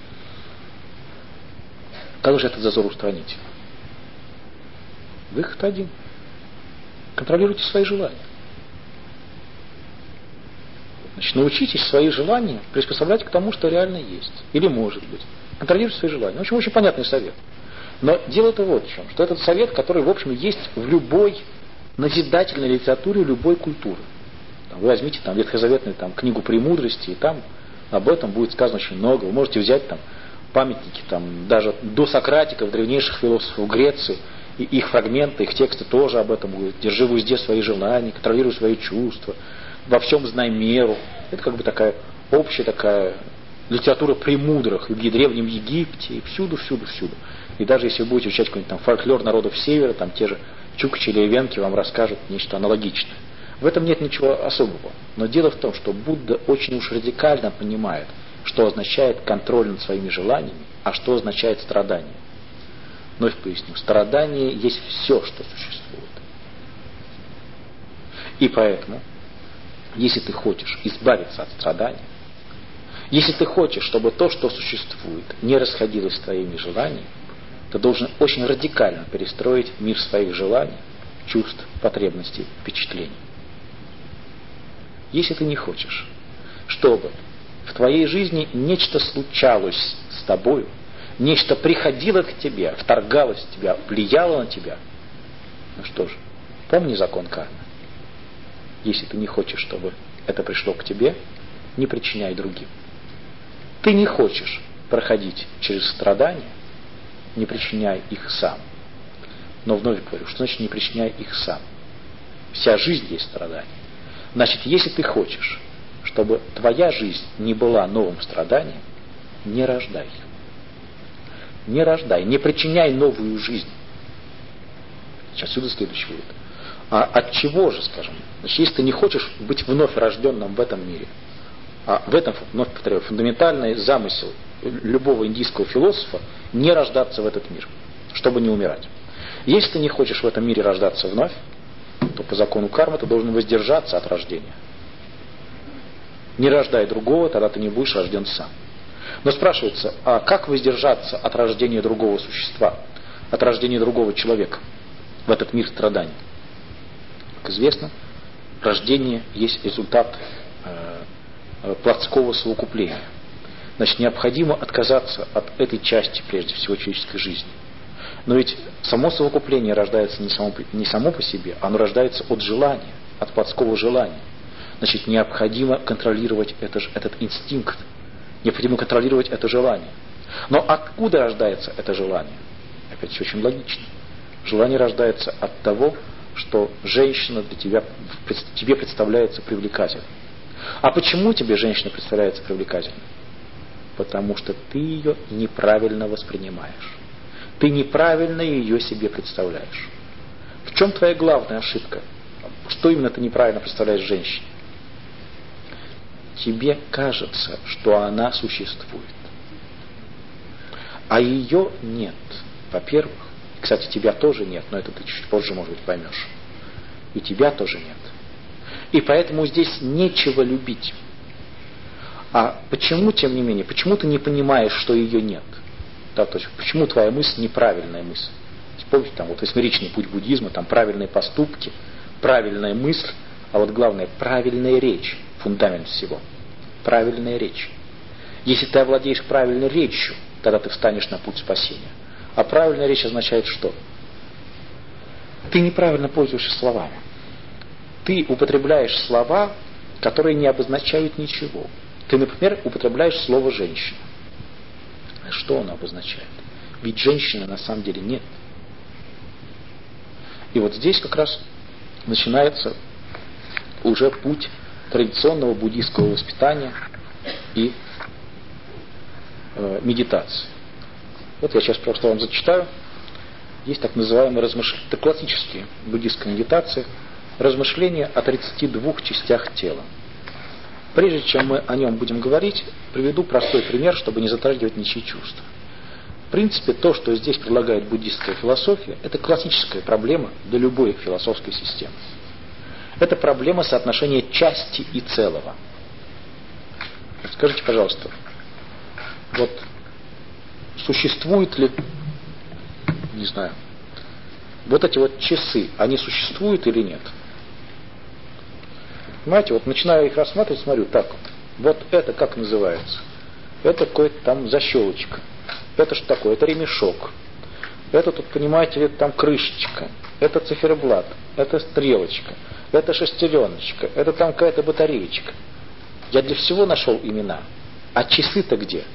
Как же этот зазор устранить? Выход один. Контролируйте свои желания. Значит, научитесь свои желания приспособлять к тому, что реально есть. Или может быть. Контролируйте свои желания. В общем, очень понятный совет. Но дело-то вот в чем, что этот совет, который, в общем, есть в любой назидательной литературе любой культуры. Вы возьмите там ветхозаветную книгу «Премудрости», и там об этом будет сказано очень много. Вы можете взять там памятники там, даже до Сократиков, древнейших философов Греции, и их фрагменты, их тексты тоже об этом будут. Держи в узде свои желания, контролируй свои чувства, во всем знай меру. Это как бы такая общая такая литература премудрых и в Древнем Египте, и всюду. И даже если вы будете изучать какой-нибудь там фольклор народов Севера, там те же чукчи или эвенки вам расскажут нечто аналогичное. В этом нет ничего особого. Но дело в том, что Будда очень уж радикально понимает, что означает контроль над своими желаниями, а что означает страдание. Вновь поясню, страдание есть все, что существует. И поэтому, если ты хочешь избавиться от страдания, если ты хочешь, чтобы то, что существует, не расходилось с твоими желаниями, ты должен очень радикально перестроить мир своих желаний, чувств, потребностей, впечатлений. Если ты не хочешь, чтобы в твоей жизни нечто случалось с тобою, нечто приходило к тебе, вторгалось в тебя, влияло на тебя, ну что ж, помни закон кармы. Если ты не хочешь, чтобы это пришло к тебе, не причиняй другим. Ты не хочешь проходить через страдания, не причиняй их сам. Но вновь говорю, что значит не причиняй их сам? Вся жизнь есть страдание. Значит, если ты хочешь, чтобы твоя жизнь не была новым страданием, не рождай. Не рождай, не причиняй новую жизнь. Сейчас отсюда следующий вывод. А от чего же, скажем? Значит, если ты не хочешь быть вновь рожденным в этом мире, а в этом, вновь повторяю, фундаментальный замысел любого индийского философа не рождаться в этот мир, чтобы не умирать. Если ты не хочешь в этом мире рождаться вновь, то по закону кармы ты должен воздержаться от рождения. Не рождай другого, тогда ты не будешь рожден сам. Но спрашивается, а как воздержаться от рождения другого существа, от рождения другого человека в этот мир страданий? Как известно, рождение есть результат плотского совокупления. Значит, необходимо отказаться от этой части, прежде всего, человеческой жизни. Но ведь само совокупление рождается не само по себе, оно рождается от желания, от плотского желания. Значит, необходимо контролировать этот инстинкт, необходимо контролировать это желание. Но откуда рождается это желание? Опять все очень логично. Желание рождается от того, что женщина тебе представляется привлекательной. А почему тебе женщина представляется привлекательной? Потому что ты ее неправильно воспринимаешь. Ты неправильно ее себе представляешь. В чем твоя главная ошибка? Что именно ты неправильно представляешь женщине? Тебе кажется, что она существует. А ее нет. Во-первых, кстати, тебя тоже нет, но это ты чуть позже, может быть, поймешь. И тебя тоже нет. И поэтому здесь нечего любить. А почему, тем не менее, почему ты не понимаешь, что ее нет? Да, то есть, почему твоя мысль неправильная мысль? Помните, там вот восьмеричный путь буддизма, там правильные поступки, правильная мысль, а вот главное, правильная речь, фундамент всего. Правильная речь. Если ты овладеешь правильной речью, тогда ты встанешь на путь спасения. А правильная речь означает что? Ты неправильно пользуешься словами. Ты употребляешь слова, которые не обозначают ничего. Ты, например, употребляешь слово «женщина». Что оно обозначает? Ведь женщины на самом деле нет. И вот здесь как раз начинается уже путь традиционного буддийского воспитания и медитации. Вот я сейчас просто вам зачитаю. Есть так называемые размышления, это классические буддийские медитации, размышления о 32 частях тела. Прежде чем мы о нем будем говорить, приведу простой пример, чтобы не затрагивать ничьи чувства. В принципе, то, что здесь предлагает буддийская философия, это классическая проблема для любой философской системы. Это проблема соотношения части и целого. Скажите, пожалуйста, вот существует ли, не знаю, вот эти вот часы, они существуют или нет? Понимаете, вот начинаю их рассматривать, смотрю, так, вот это как называется? Это какой-то там защелочка. Это что такое? Это ремешок. Это тут, понимаете, это там крышечка. Это циферблат. Это стрелочка. Это шестереночка. Это там какая-то батареечка. Я для всего нашел имена. А часы-то где? То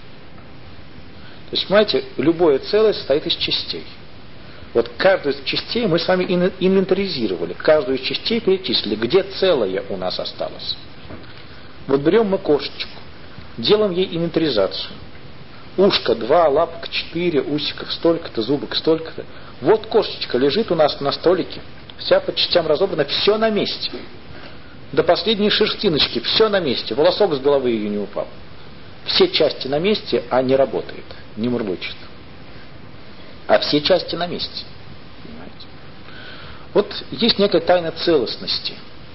есть, понимаете, любое целое состоит из частей. Вот каждую из частей мы с вами инвентаризировали. Каждую из частей перечислили, где целое у нас осталось. Вот берем мы кошечку, делаем ей инвентаризацию. Ушко 2, лапок 4, усиков столько-то, зубок столько-то. Вот кошечка лежит у нас на столике, вся по частям разобрана, все на месте. До последней шерстиночки, все на месте. Волосок с головы ее не упал. Все части на месте, а не работает, не мурлычет. А все части на месте. Понимаете? Вот есть некая тайна целостности.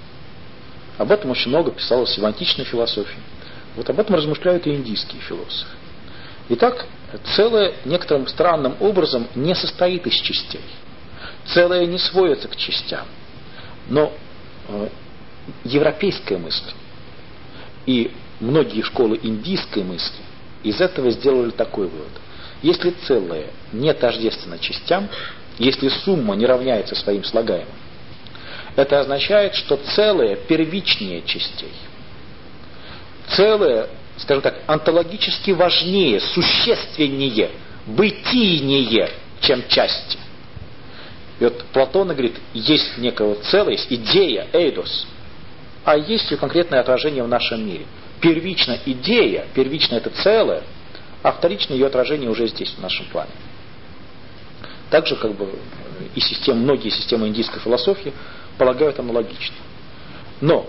Об этом очень много писалось и в античной философии. Вот об этом размышляют и индийские философы. Итак, целое некоторым странным образом не состоит из частей. Целое не сводится к частям. Но европейская мысль и многие школы индийской мысли из этого сделали такой вывод. Если целое не тождественно частям, если сумма не равняется своим слагаемым, это означает, что целое первичнее частей. Целое, скажем так, онтологически важнее, существеннее, бытийнее, чем части. И вот Платон говорит, есть некого целого, есть идея, эйдос, а есть ее конкретное отражение в нашем мире. Первична идея, первично это целое, а вторичное ее отражение уже здесь, в нашем плане. Также, как бы, и многие системы индийской философии полагают аналогично. Но,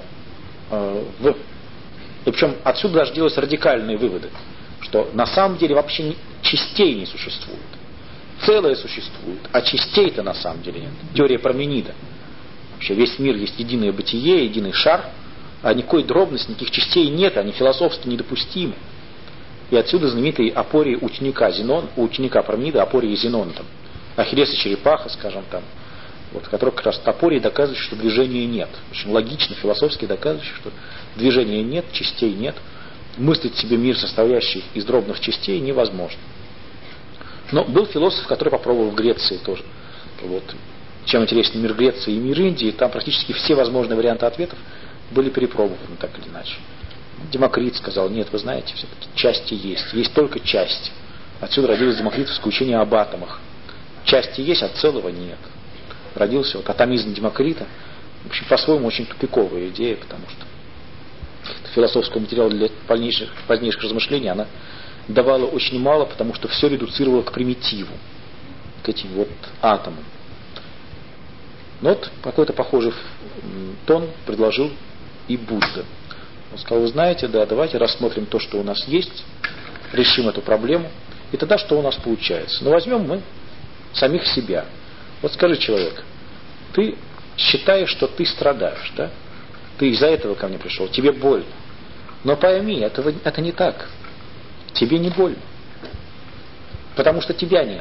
и причем отсюда даже делаются радикальные выводы, что на самом деле вообще частей не существует. Целое существует, а частей-то на самом деле нет. Теория Парменида. Вообще весь мир есть единое бытие, единый шар, а никакой дробности, никаких частей нет, они философски недопустимы. И отсюда знаменитые апории ученика Парменида, апории Зенона, там, Ахиллес и черепаха, скажем, там, вот, которые как раз апории доказывают, что движения нет. Очень логично, философски доказывают, что движения нет, частей нет. Мыслить себе мир, состоящий из дробных частей, невозможно. Но был философ, который попробовал в Греции тоже. Вот. Чем интереснее мир Греции и мир Индии, там практически все возможные варианты ответов были перепробованы так или иначе. Демокрит сказал: нет, вы знаете, все-таки части есть только часть. Отсюда родилось демокритовское учение об атомах. Части есть, а целого нет. Родился вот атомизм Демокрита. В общем, по-своему очень тупиковая идея, потому что философского материала для позднейших размышлений она давала очень мало, потому что все редуцировало к примитиву, к этим вот атомам. Но вот какой-то похожий тон предложил и Будда. Он сказал: вы знаете, да, давайте рассмотрим то, что у нас есть, решим эту проблему, и тогда что у нас получается? Но возьмем мы самих себя. Вот скажи, человек, ты считаешь, что ты страдаешь, да? Ты из-за этого ко мне пришел, тебе больно. Но пойми, это не так. Тебе не больно. Потому что тебя нет.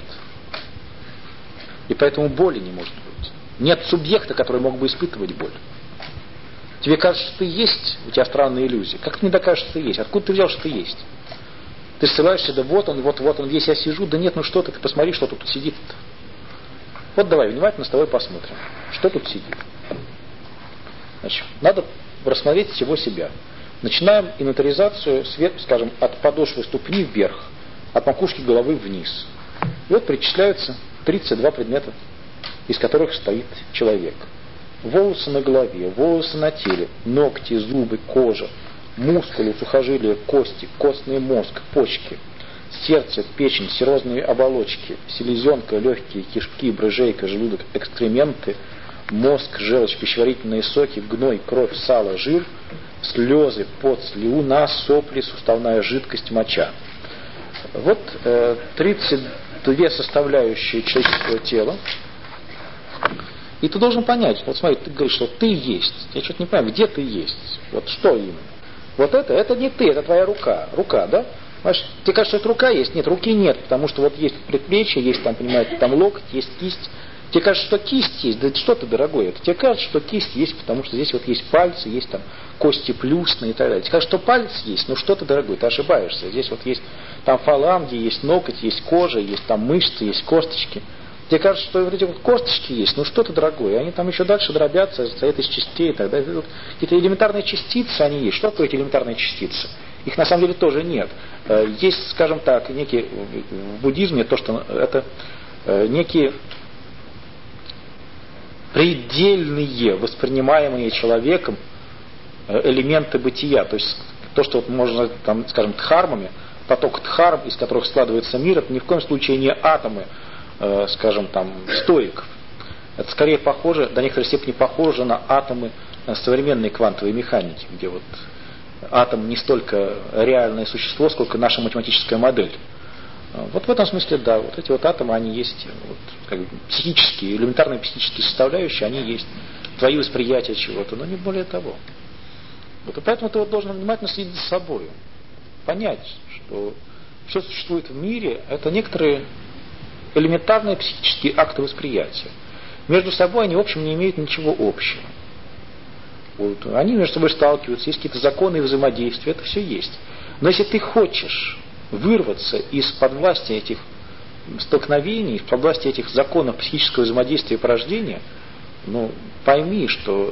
И поэтому боли не может быть. Нет субъекта, который мог бы испытывать боль. Тебе кажется, что ты есть, у тебя странная иллюзия. Как ты не докажешь, что ты есть? Откуда ты взял, что ты есть? Ты ссылаешься, да вот он весь, я сижу, да нет, ну что ты посмотри, что тут сидит-то. Вот давай внимательно с тобой посмотрим, что тут сидит. Значит, надо рассмотреть всего себя. Начинаем инвентаризацию, скажем, от подошвы ступни вверх, от макушки головы вниз. И вот перечисляются 32 предмета, из которых стоит человек. Волосы на голове, волосы на теле, ногти, зубы, кожа, мускулы, сухожилия, кости, костный мозг, почки, сердце, печень, серозные оболочки, селезенка, легкие, кишки, брыжейка, желудок, экскременты, мозг, желчь, пищеварительные соки, гной, кровь, сало, жир, слезы, пот, слюна, сопли, суставная жидкость, моча. Вот 32 составляющие человеческого тела. И ты должен понять, вот смотри, ты говоришь, что ты есть. Я что-то не понимаю, где ты есть? Вот что именно? Вот это не ты, это твоя рука. Рука, да? Понимаешь, тебе кажется, что это рука есть? Нет, руки нет, потому что вот есть предплечье, есть там, понимаете, там локоть, есть кисть. Тебе кажется, что кисть есть? Да что ты, дорогой, это тебе кажется, что кисть есть, потому что здесь вот есть пальцы, есть там кости плюсные и так далее. Тебе кажется, что палец есть? Ну что ты, дорогой, ты ошибаешься. Здесь вот есть там фаланги, есть ноготь, есть кожа, есть там мышцы, есть косточки. Тебе кажется, что вот эти вот косточки есть, ну что ты, дорогой, они там еще дальше дробятся, состоят из частей и так далее. Какие-то элементарные частицы они есть. Что такое эти элементарные частицы? Их на самом деле тоже нет. Есть, скажем так, некие в буддизме то, что это некие предельные, воспринимаемые человеком элементы бытия. То есть то, что вот можно, там, скажем, дхармами, поток дхарм, из которых складывается мир, это ни в коем случае не атомы, скажем, там, стоиков. Это скорее похоже, до некоторой степени похоже на атомы современной квантовой механики, где вот атом не столько реальное существо, сколько наша математическая модель. Вот в этом смысле, да, вот эти вот атомы, они есть, вот, как бы психические, элементарные психические составляющие, они есть. Твои восприятия чего-то, но не более того. Вот, и поэтому ты вот должен внимательно следить за собой. Понять, что все существует в мире, это некоторые элементарные психические акты восприятия. Между собой они, в общем, не имеют ничего общего. Вот. Они между собой сталкиваются, есть какие-то законы взаимодействия, это все есть. Но если ты хочешь вырваться из-под власти этих столкновений, из-под власти этих законов психического взаимодействия и порождения, ну, пойми, что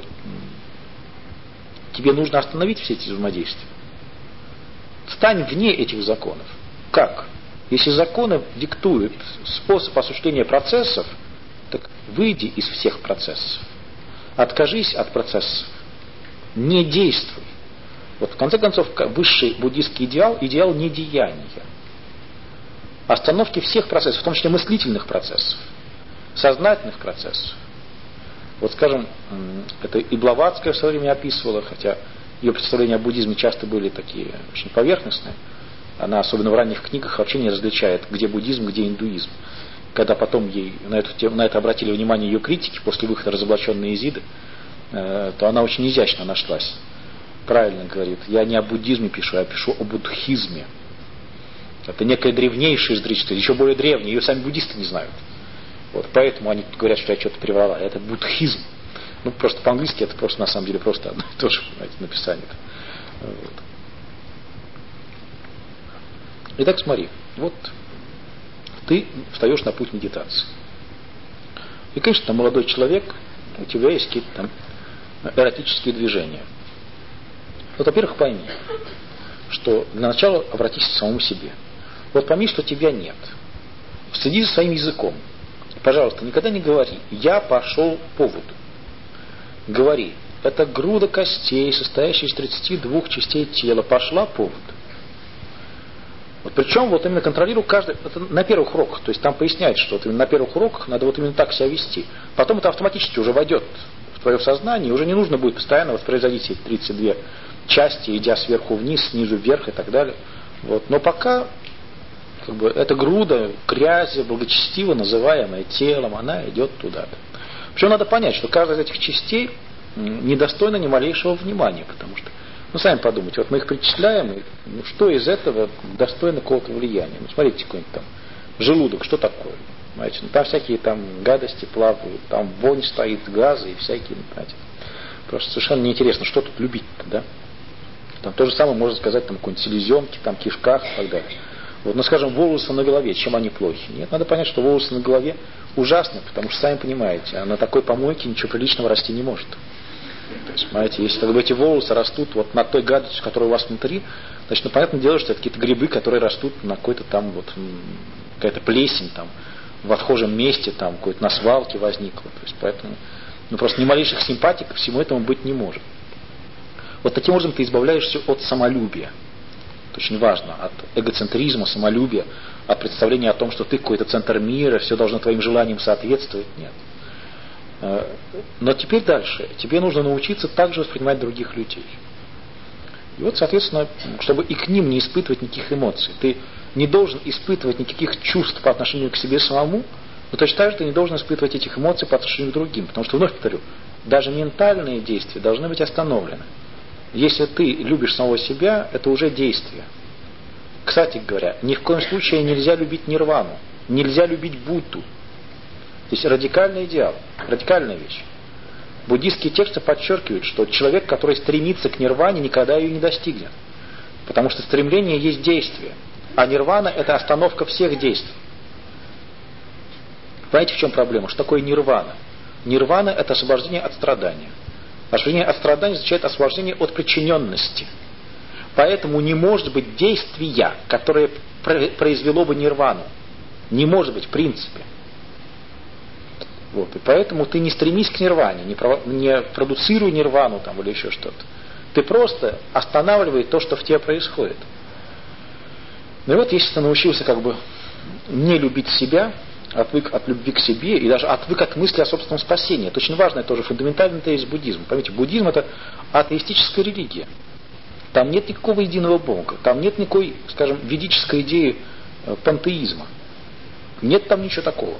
тебе нужно остановить все эти взаимодействия. Стань вне этих законов. Как? Если законы диктуют способ осуществления процессов, так выйди из всех процессов. Откажись от процессов. Не действуй. Вот в конце концов, высший буддийский идеал недеяния. Остановки всех процессов, в том числе мыслительных процессов. сознательных процессов. Вот, скажем, это и Блаватская в свое время описывала, хотя ее представления о буддизме часто были такие очень поверхностные. Она, особенно в ранних книгах, вообще не различает, где буддизм, где индуизм. Когда потом ей на это обратили внимание ее критики после выхода «Разоблаченные Изиды», то она очень изящно нашлась. Правильно говорит, я не о буддизме пишу, я пишу о буддхизме. Это некое древнейшее изречение, еще более древнее, ее сами буддисты не знают. Вот, поэтому они говорят, что я что-то приврала. Это буддхизм. Ну, просто по-английски это просто, на самом деле, просто одно и то же, понимаете, написание-то. Вот. Итак, смотри, вот ты встаешь на путь медитации. И, конечно, там молодой человек, у тебя есть какие-то там эротические движения. Вот, во-первых, пойми, что для начала обратись к самому себе. Вот пойми, что тебя нет. Следи за своим языком. Пожалуйста, никогда не говори «я пошел по воду». Говори «это груда костей, состоящая из 32 частей тела, пошла по воду». Вот причем вот именно контролируй каждый, это на первых уроках, то есть там поясняет, что вот именно на первых уроках надо вот именно так себя вести. Потом это автоматически уже войдет в твое сознание, и уже не нужно будет постоянно воспроизводить эти 32 части, идя сверху вниз, снизу вверх и так далее. Вот. Но пока как бы эта груда, грязи, благочестиво называемая телом, она идет туда-то. Причем надо понять, что каждая из этих частей недостойна ни малейшего внимания, потому что, ну, сами подумайте, вот мы их причисляем, и, ну, что из этого достойно какого-то влияния? Ну, смотрите, какой-нибудь там желудок, что такое? Понимаете? Ну, там всякие там гадости плавают, там вонь стоит, газы и всякие, понимаете? Просто совершенно неинтересно, что тут любить-то, да? Там то же самое можно сказать там какой-нибудь селезенке, там кишках и так далее. Вот, ну, скажем, волосы на голове, чем они плохи? Нет, надо понять, что волосы на голове ужасны, потому что, сами понимаете, на такой помойке ничего приличного расти не может. То есть, понимаете, если как бы эти волосы растут вот на той гадости, которая у вас внутри, значит, ну, понятное дело, что это какие-то грибы, которые растут на какой-то там вот, какая-то плесень там, в отхожем месте, там, какой-то на свалке возникла. То есть, поэтому, ну, просто ни малейших симпатий ко всему этому быть не может. Вот таким образом ты избавляешься от самолюбия. Это очень важно, от эгоцентризма, самолюбия, от представления о том, что ты какой-то центр мира, все должно твоим желаниям соответствовать. Нет. Но теперь дальше. Тебе нужно научиться также воспринимать других людей. И вот, соответственно, чтобы и к ним не испытывать никаких эмоций. Ты не должен испытывать никаких чувств по отношению к себе самому, но точно так же ты не должен испытывать этих эмоций по отношению к другим. Потому что, вновь повторю, даже ментальные действия должны быть остановлены. Если ты любишь самого себя, это уже действие. Кстати говоря, ни в коем случае нельзя любить нирвану, нельзя любить Будду. Здесь радикальный идеал, радикальная вещь. Буддистские тексты подчеркивают, что человек, который стремится к нирване, никогда ее не достигнет. Потому что стремление есть действие, а нирвана – это остановка всех действий. Понимаете, в чем проблема? Что такое нирвана? Нирвана – это освобождение от страдания. Освобождение от страдания означает освобождение от причиненности. Поэтому не может быть действия, которое произвело бы нирвану. Не может быть в принципе. Вот. И поэтому ты не стремись к нирване, не продуцируй нирвану там, или еще что-то. Ты просто останавливай то, что в тебе происходит. Ну и вот если ты научился как бы не любить себя, отвык от любви к себе и даже отвык от мысли о собственном спасении. Это очень важно, это тоже фундаментальный тезис буддизма. Поймите, буддизм – это атеистическая религия. Там нет никакого единого Бога, там нет никакой, скажем, ведической идеи пантеизма. Нет там ничего такого.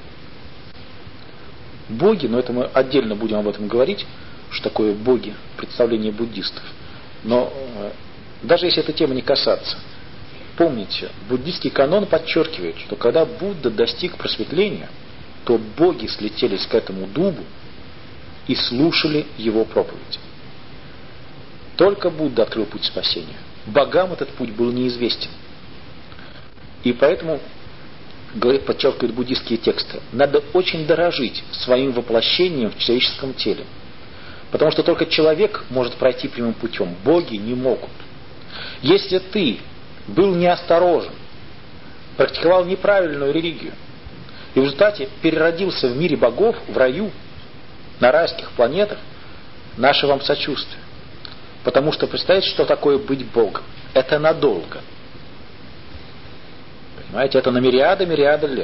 Боги, но это мы отдельно будем об этом говорить, что такое боги, представление буддистов. Но даже если этой темы не касаться, помните, буддийский канон подчеркивает, что когда Будда достиг просветления, то боги слетелись к этому дубу и слушали его проповедь. Только Будда открыл путь спасения. Богам этот путь был неизвестен. И поэтому, подчеркивают буддийские тексты, надо очень дорожить своим воплощением в человеческом теле. Потому что только человек может пройти прямым путем, боги не могут. Если ты был неосторожен, практиковал неправильную религию, и в результате переродился в мире богов, в раю, на райских планетах, наше вам сочувствие. Потому что представьте, что такое быть Богом. Это надолго. Понимаете, это на мириады лет.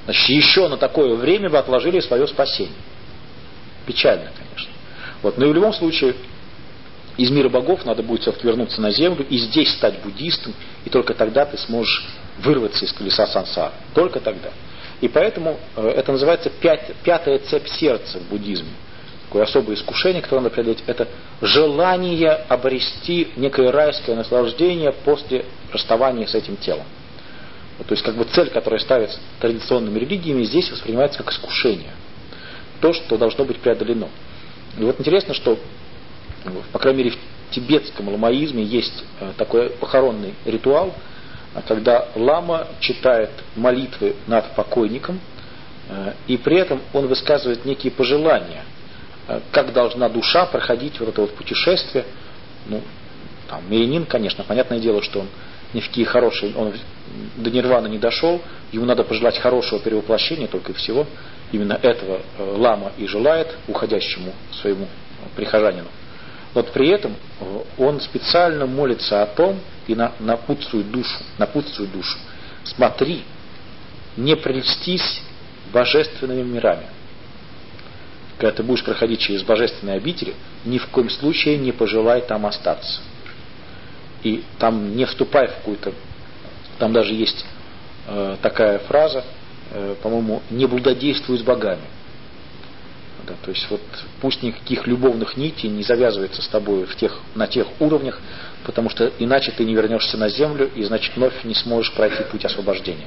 Значит, еще на такое время бы отложили свое спасение. Печально, конечно. Вот. Но и в любом случае, из мира богов надо будет все-таки вернуться на землю и здесь стать буддистом, и только тогда ты сможешь вырваться из колеса сансары. Только тогда. И поэтому это называется пятая цепь сердца в буддизме. Такое особое искушение, которое надо преодолеть, это желание обрести некое райское наслаждение после расставания с этим телом. Вот, то есть как бы цель, которая ставится традиционными религиями, здесь воспринимается как искушение. То, что должно быть преодолено. И вот интересно, что, по крайней мере, в тибетском ламаизме есть такой похоронный ритуал, когда лама читает молитвы над покойником, и при этом он высказывает некие пожелания, как должна душа проходить вот это вот путешествие. Ну, там, мирянин, конечно, понятное дело, что он ни в какие хорошие, он до нирваны не дошел, ему надо пожелать хорошего перевоплощения только и всего. Именно этого лама и желает уходящему своему прихожанину. Вот при этом он специально молится о том и напутствует душу. Смотри, не прельстись божественными мирами. Когда ты будешь проходить через божественные обители, ни в коем случае не пожелай там остаться. И там не вступай в какую-то... Там даже есть такая фраза, по-моему, не блудодействуй с богами. Да, то есть вот пусть никаких любовных нитей не завязывается с тобой на тех уровнях, потому что иначе ты не вернешься на землю и, значит, вновь не сможешь пройти путь освобождения.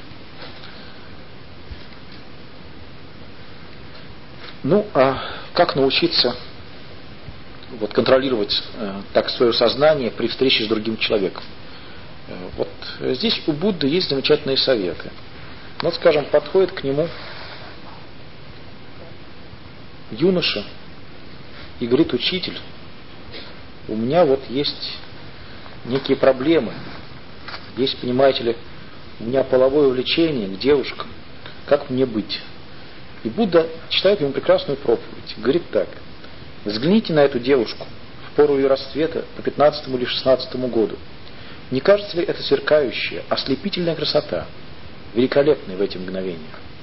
Ну, а как научиться вот, контролировать так свое сознание при встрече с другим человеком? Вот здесь у Будды есть замечательные советы. Вот, скажем, подходит к нему юноша и говорит: учитель, у меня вот есть некие проблемы. Есть, понимаете ли, у меня половое влечение к девушкам. Как мне быть? И Будда читает ему прекрасную проповедь. Говорит так: взгляните на эту девушку в пору ее расцвета по 15 или 16 году. Не кажется ли это сверкающая, ослепительная красота, великолепная в эти мгновения?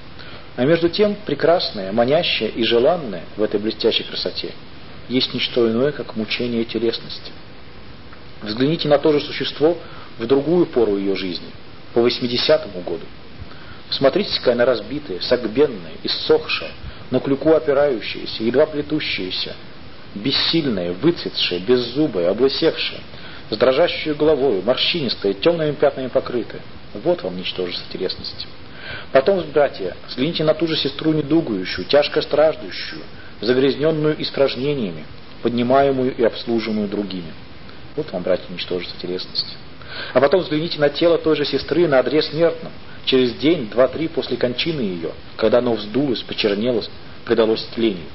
А между тем, прекрасное, манящее и желанное в этой блестящей красоте есть не что иное, как мучение телесности. Взгляните на то же существо в другую пору ее жизни, по 80-му году. Смотрите, какая она разбитая, согбенная, иссохшая, на клюку опирающаяся, едва плетущаяся, бессильная, выцветшая, беззубая, облысевшая, с дрожащей головой, морщинистая, темными пятнами покрытая. Вот вам ничтожество телесности. Потом, братья, взгляните на ту же сестру недугающую, тяжко страждущую, загрязненную испражнениями, поднимаемую и обслуживаемую другими. Вот вам, братья, ничтожество телесности. А потом взгляните на тело той же сестры на одре смертном, через день, 2-3 после кончины ее, когда оно вздулось, почернелось, предалось тлению.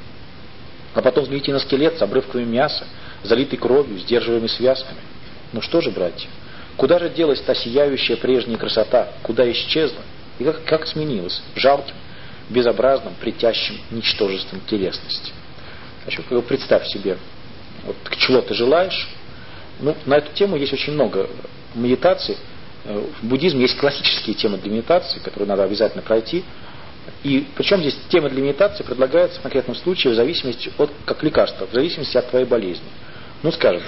А потом взгляните на скелет с обрывками мяса, залитый кровью, сдерживаемый связками. Ну что же, братья, куда же делась та сияющая прежняя красота, куда исчезла? И как сменилось жалким, безобразным, притящим ничтожеством телесности. Значит, представь себе, вот, чего ты желаешь. Ну, на эту тему есть очень много медитаций. В буддизме есть классические темы для медитации, которые надо обязательно пройти. И причем здесь тема для медитации предлагается в конкретном случае в зависимости от, как лекарство, в зависимости от твоей болезни. Ну, скажем,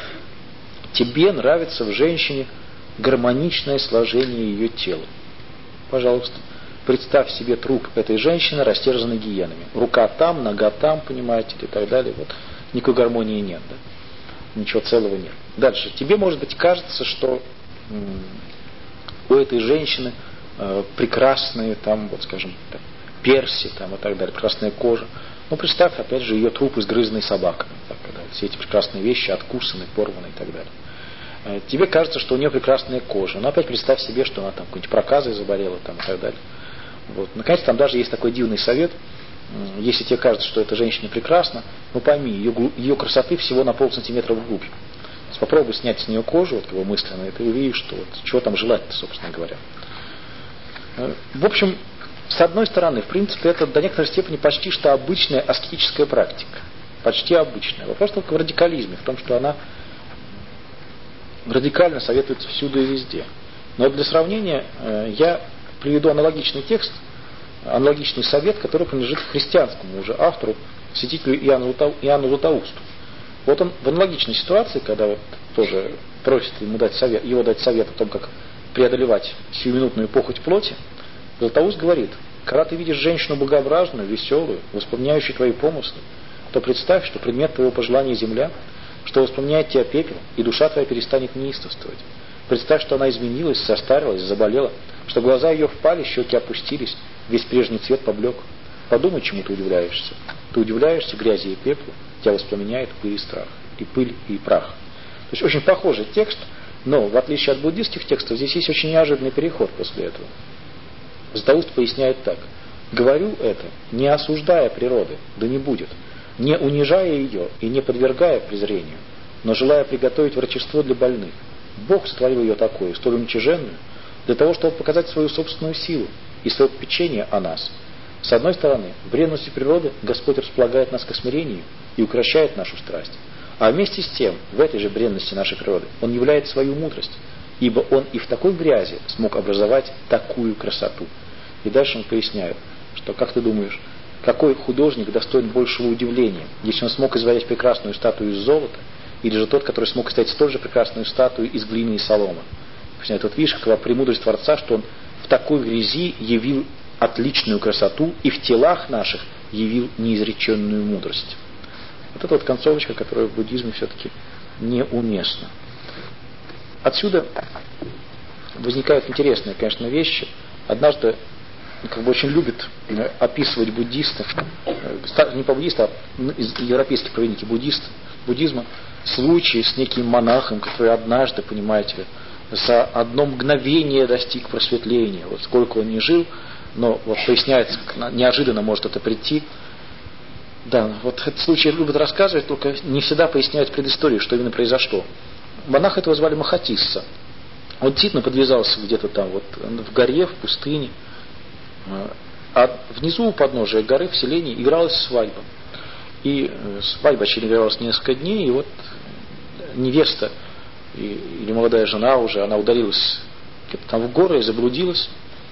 тебе нравится в женщине гармоничное сложение ее тела. Пожалуйста, представь себе труп этой женщины, растерзанной гиенами. Рука там, нога там, понимаете, и так далее. Вот. Никакой гармонии нет, да? Ничего целого нет. Дальше. Тебе, может быть, кажется, что у этой женщины прекрасные, там, вот, скажем, там, перси, там, и так далее, прекрасная кожа. Ну, представь, опять же, ее труп, изгрызанный собаками. Так, когда все эти прекрасные вещи откусаны, порваны и так далее. Тебе кажется, что у нее прекрасная кожа. Но опять представь себе, что она там какой-нибудь проказой заболела там, и так далее. Вот. Наконец, там даже есть такой дивный совет. Если тебе кажется, что эта женщина прекрасна, ну пойми, ее красоты всего на полсантиметра вглубь. Попробуй снять с нее кожу, вот, его мысленно, и ты увидишь, что вот, чего там желать-то, собственно говоря. В общем, с одной стороны, в принципе, это до некоторой степени почти что обычная аскетическая практика. Почти обычная. Вопрос только в радикализме, в том, что она радикально советуется всюду и везде. Но для сравнения я приведу аналогичный текст, аналогичный совет, который принадлежит христианскому уже автору, святителю Иоанну Златоусту. Вот он в аналогичной ситуации, когда вот тоже просит его дать совет о том, как преодолевать сиюминутную похоть плоти, Златоуст говорит: когда ты видишь женщину богообразную, веселую, воспоминающую твои помыслы, то представь, что предмет твоего пожелания земля, что воспоминает тебя пепел, и душа твоя перестанет неистовствовать. Представь, что она изменилась, состарилась, заболела, что глаза ее впали, щеки опустились, весь прежний цвет поблек. Подумай, чему ты удивляешься. Ты удивляешься грязи и пеплу, тебя воспламеняет пыль и страх, и пыль, и прах. То есть очень похожий текст, но в отличие от буддистских текстов, здесь есть очень неожиданный переход после этого. Златоуст поясняет так: говорю это, не осуждая природы, да не будет, не унижая ее и не подвергая презрению, но желая приготовить врачество для больных. Бог сотворил ее такой, столь уничиженную, для того, чтобы показать свою собственную силу и свое попечение о нас. С одной стороны, в бренности природы Господь располагает нас к смирению и укрощает нашу страсть. А вместе с тем, в этой же бренности нашей природы Он являет свою мудрость, ибо Он и в такой грязи смог образовать такую красоту. И дальше он поясняет, что, как ты думаешь, какой художник достоин большего удивления, если он смог изваять прекрасную статую из золота, или же тот, который смог создать столь же прекрасную статую из глины и соломы? Поясняет: вот видишь, какова премудрость Творца, что Он в такой грязи явил отличную красоту и в телах наших явил неизреченную мудрость. Вот это вот концовочка, которая в буддизме все-таки неуместна. Отсюда возникают интересные, конечно, вещи. Однажды очень любят описывать буддистов, не по буддистам, а из европейских провидников буддизма, случаи с неким монахом, который однажды, понимаете ли, за одно мгновение достиг просветления. Вот сколько он не жил, но вот поясняется, как неожиданно может это прийти. Да, вот этот случай любят рассказывать, только не всегда поясняют предысторию, что именно произошло. Монаха этого звали Махатисса. Он действительно подвязался где-то там, вот, в горе, в пустыне. А внизу у подножия горы в селении игралась свадьба. И свадьба, очевидно, игралась несколько дней, и вот невеста или молодая жена уже, она удалилась где-то там в горы и заблудилась.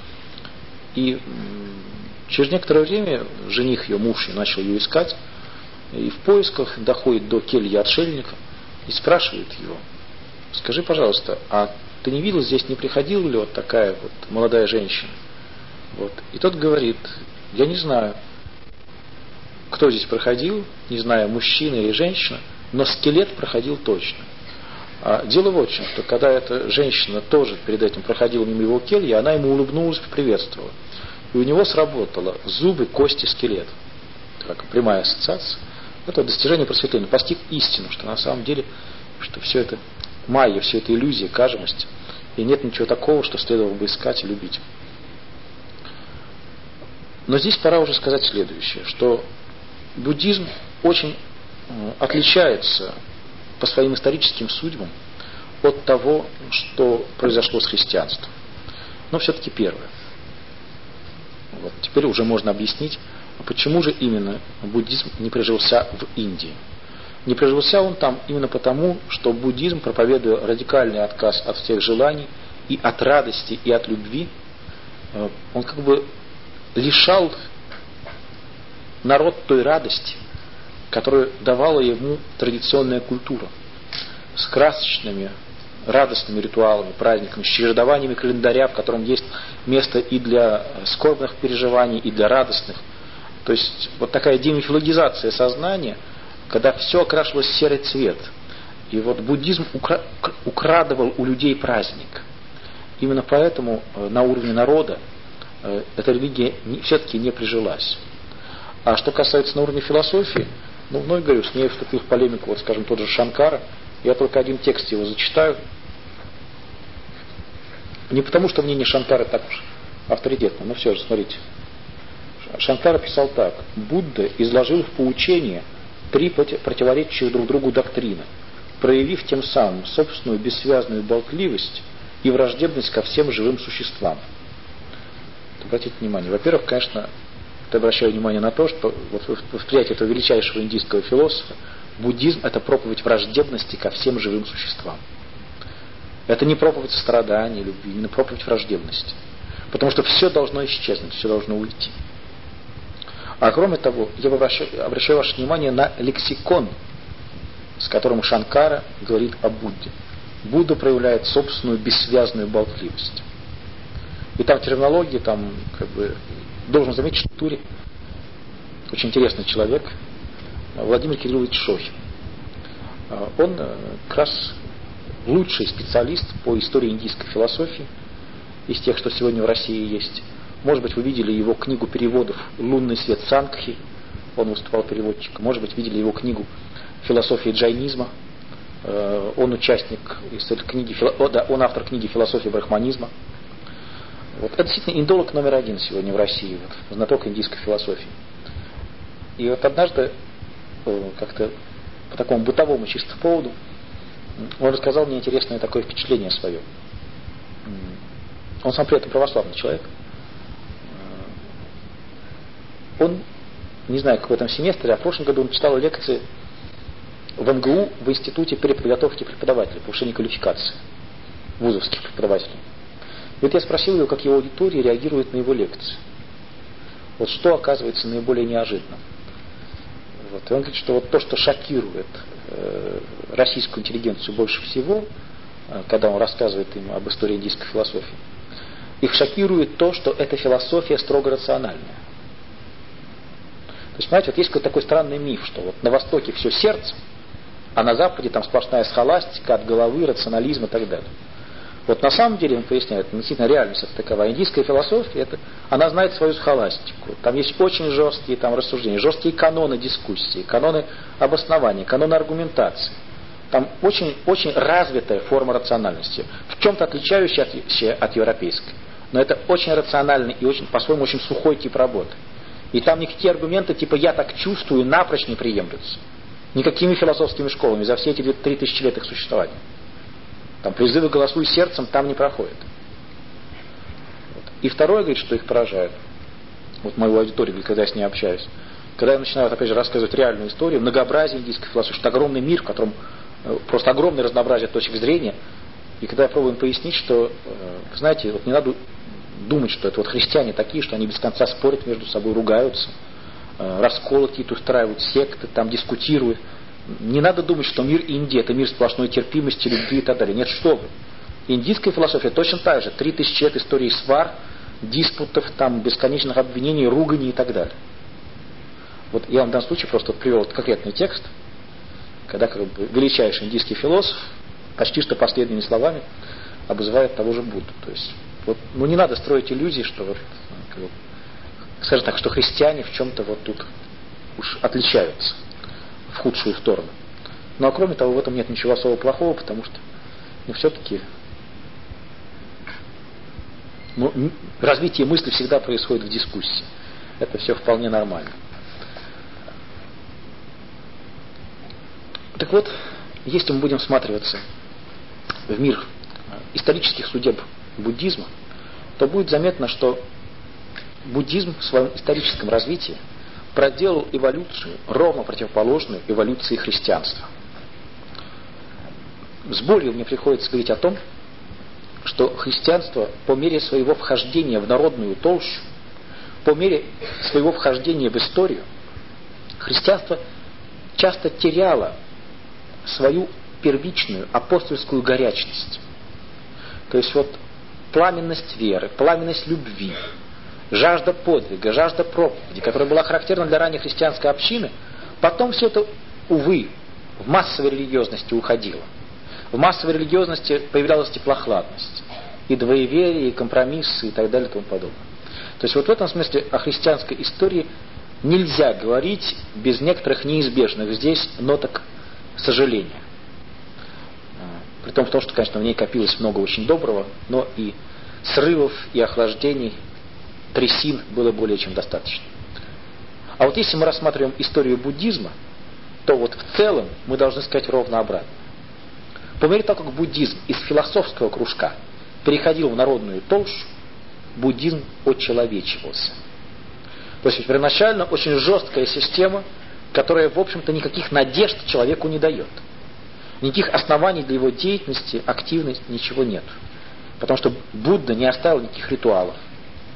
И через некоторое время жених ее, муж ее, начал ее искать, и в поисках доходит до кельи отшельника и спрашивает его: скажи, пожалуйста, а ты не видел здесь, не приходила ли вот такая вот молодая женщина? Вот. И тот говорит: я не знаю, кто здесь проходил, не знаю, мужчина или женщина, но скелет проходил точно. А дело вот в чем, что когда эта женщина тоже перед этим проходила мимо его кельи, она ему улыбнулась, поприветствовала. И у него сработало зубы, кости, скелет. Так, прямая ассоциация. Это достижение просветления. Постиг истину, что на самом деле, что все это майя, все это иллюзия, кажемость. И нет ничего такого, что следовало бы искать и любить. Но здесь пора уже сказать следующее, что буддизм очень отличается по своим историческим судьбам от того, что произошло с христианством. Но все-таки первое. Вот, теперь уже можно объяснить, почему же именно буддизм не прижился в Индии. Не прижился он там именно потому, что буддизм, проповедуя радикальный отказ от всех желаний и от радости, и от любви, он как бы лишал народ той радости, которую давала ему традиционная культура, с красочными, радостными ритуалами, праздниками, с чередованиями календаря, в котором есть место и для скорбных переживаний, и для радостных. То есть вот такая демифилогизация сознания, когда все окрашивалось в серый цвет. И вот буддизм украдывал у людей праздник. Именно поэтому на уровне народа эта религия все-таки не прижилась. А что касается на уровне философии, вновь говорю, с ней вступил в полемику, вот скажем, тот же Шанкара. Я только один текст его зачитаю. Не потому, что мнение Шанкары так уж авторитетно, но все же, смотрите. Шанкара писал так: Будда изложил в поучение 3 противоречащих друг другу доктрины, проявив тем самым собственную бессвязную болтливость и враждебность ко всем живым существам. Обратите внимание, во-первых, конечно, я обращаю внимание на то, что вот в восприятии этого величайшего индийского философа буддизм – это проповедь враждебности ко всем живым существам. Это не проповедь сострадания, любви, именно проповедь враждебности. Потому что все должно исчезнуть, все должно уйти. А кроме того, я обращаю ваше внимание на лексикон, с которым Шанкара говорит о Будде. Будда проявляет собственную бессвязную болтливость. И там терминология, там, должен заметить, что в Туре очень интересный человек, Владимир Кириллович Шохин. Он как раз лучший специалист по истории индийской философии из тех, что сегодня в России есть. Может быть, вы видели его книгу переводов «Лунный свет Сангхи», он выступал переводчиком. Может быть, видели его книгу «Философия джайнизма». Он участник книги, он автор книги «Философия брахманизма». Вот. Это действительно индолог номер один сегодня в России, знаток индийской философии. И вот однажды, как-то по такому бытовому чисто поводу, он рассказал мне интересное такое впечатление свое. Он сам при этом православный человек. Он, не знаю, как в этом семестре, а в прошлом году он читал лекции в МГУ в Институте переподготовки преподавателей, повышения квалификации вузовских преподавателей. И вот я спросил его, как его аудитория реагирует на его лекции. Вот что оказывается наиболее неожиданным. Вот. И он говорит, что вот то, что шокирует российскую интеллигенцию больше всего, когда он рассказывает им об истории индийской философии, их шокирует то, что эта философия строго рациональная. То есть, понимаете, вот есть какой-то такой странный миф, что вот на Востоке все сердце, а на Западе там сплошная схоластика от головы, рационализм и так далее. Вот на самом деле, он поясняет, действительно реальность это такова. Индийская философия, она знает свою схоластику. Там есть очень жесткие там рассуждения, жесткие каноны дискуссии, каноны обоснования, каноны аргументации. Там очень, очень развитая форма рациональности, в чем-то отличающаяся от европейской. Но это очень рациональный и очень, по-своему очень сухой тип работы. И там никакие аргументы типа «я так чувствую» напрочь не приемлются. Никакими философскими школами за все эти 3000 лет их существования. Там призывы «голосуй сердцем» там не проходят. Вот. И второе, говорит, что их поражает, вот мою аудиторию, когда я с ней общаюсь, когда я начинаю, опять же, рассказывать реальную историю, многообразие индийской философии, что огромный мир, в котором просто огромное разнообразие точек зрения, и когда я пробую им пояснить, что, знаете, вот не надо думать, что это вот христиане такие, что они без конца спорят между собой, ругаются, расколы какие-то устраивают, секты, там дискутируют. Не надо думать, что мир Индии – это мир сплошной терпимости, любви и так далее. Нет, что вы. Индийская философия точно так же. 3000 лет истории свар, диспутов, там, бесконечных обвинений, руганий и так далее. Вот я вам в данном случае просто привел конкретный текст, когда величайший индийский философ почти что последними словами обзывает того же Будду. То есть, вот, не надо строить иллюзии, что вот, скажем так, что христиане в чем-то вот тут уж отличаются в худшую сторону. Но кроме того, в этом нет ничего особо плохого, потому что все-таки развитие мысли всегда происходит в дискуссии. Это все вполне нормально. Так вот, если мы будем всматриваться в мир исторических судеб буддизма, то будет заметно, что буддизм в своем историческом развитии проделал эволюцию, ровно противоположную эволюции христианства. С болью мне приходится говорить о том, что христианство по мере своего вхождения в народную толщу, по мере своего вхождения в историю, христианство часто теряло свою первичную апостольскую горячность. То есть вот пламенность веры, пламенность любви, жажда подвига, жажда проповеди, которая была характерна для ранней христианской общины, потом все это, увы, в массовой религиозности уходило. В массовой религиозности появлялась теплохладность, и двоеверие, и компромиссы, и так далее, и тому подобное. То есть вот в этом смысле о христианской истории нельзя говорить без некоторых неизбежных здесь ноток сожаления. При том, что, конечно, в ней копилось много очень доброго, но и срывов, и охлаждений, трясин было более чем достаточно. А вот если мы рассматриваем историю буддизма, то вот в целом мы должны сказать ровно обратно. По мере того, как буддизм из философского кружка переходил в народную толщу, буддизм очеловечивался. То есть первоначально очень жесткая система, которая, в общем-то, никаких надежд человеку не дает. Никаких оснований для его деятельности, активности, ничего нет. Потому что Будда не оставил никаких ритуалов,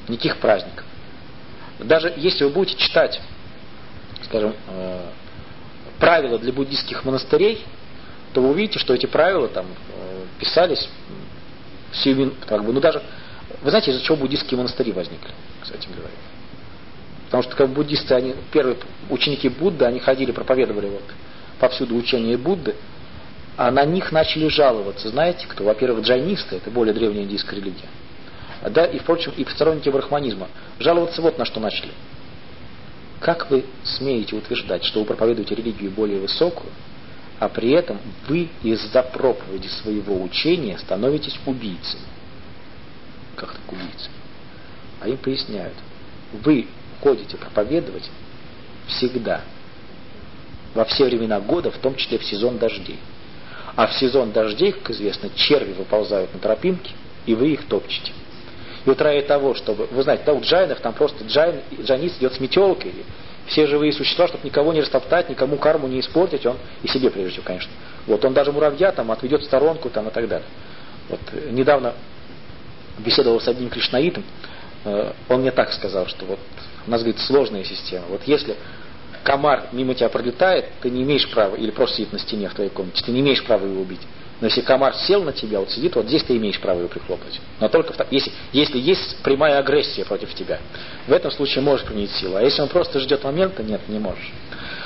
никаких праздников. Даже если вы будете читать, скажем, правила для буддийских монастырей, то вы увидите, что эти правила там писались даже... Вы знаете, из-за чего буддийские монастыри возникли, кстати говоря? Потому что как буддисты, первые ученики Будды, они ходили, проповедовали повсюду учение Будды, а на них начали жаловаться, знаете кто? Во-первых, джайнисты, это более древняя индийская религия, да, и, впрочем, и сторонники брахманизма. Жаловаться вот на что начали. Как вы смеете утверждать, что вы проповедуете религию более высокую, а при этом вы из-за проповеди своего учения становитесь убийцами? Как так убийцами? А им поясняют. Вы ходите проповедовать всегда, во все времена года, в том числе в сезон дождей. А в сезон дождей, как известно, черви выползают на тропинки, и вы их топчете. И вот ради того, чтобы... Вы знаете, да, у джайнов там просто джайнист идет с метелкой, все живые существа, чтобы никого не растоптать, никому карму не испортить, он и себе прежде всего, конечно. Вот он даже муравья там отведет в сторонку там, и так далее. Вот недавно беседовал с одним кришнаитом, он мне так сказал, что вот у нас, говорит, сложная система. Вот если комар мимо тебя пролетает, ты не имеешь права, или просто сидит на стене в твоей комнате, ты не имеешь права его убить. Но если комар сел на тебя, вот сидит, вот здесь ты имеешь право его прихлопнуть. Но только если есть прямая агрессия против тебя. В этом случае можешь применить силу. А если он просто ждет момента, нет, не можешь.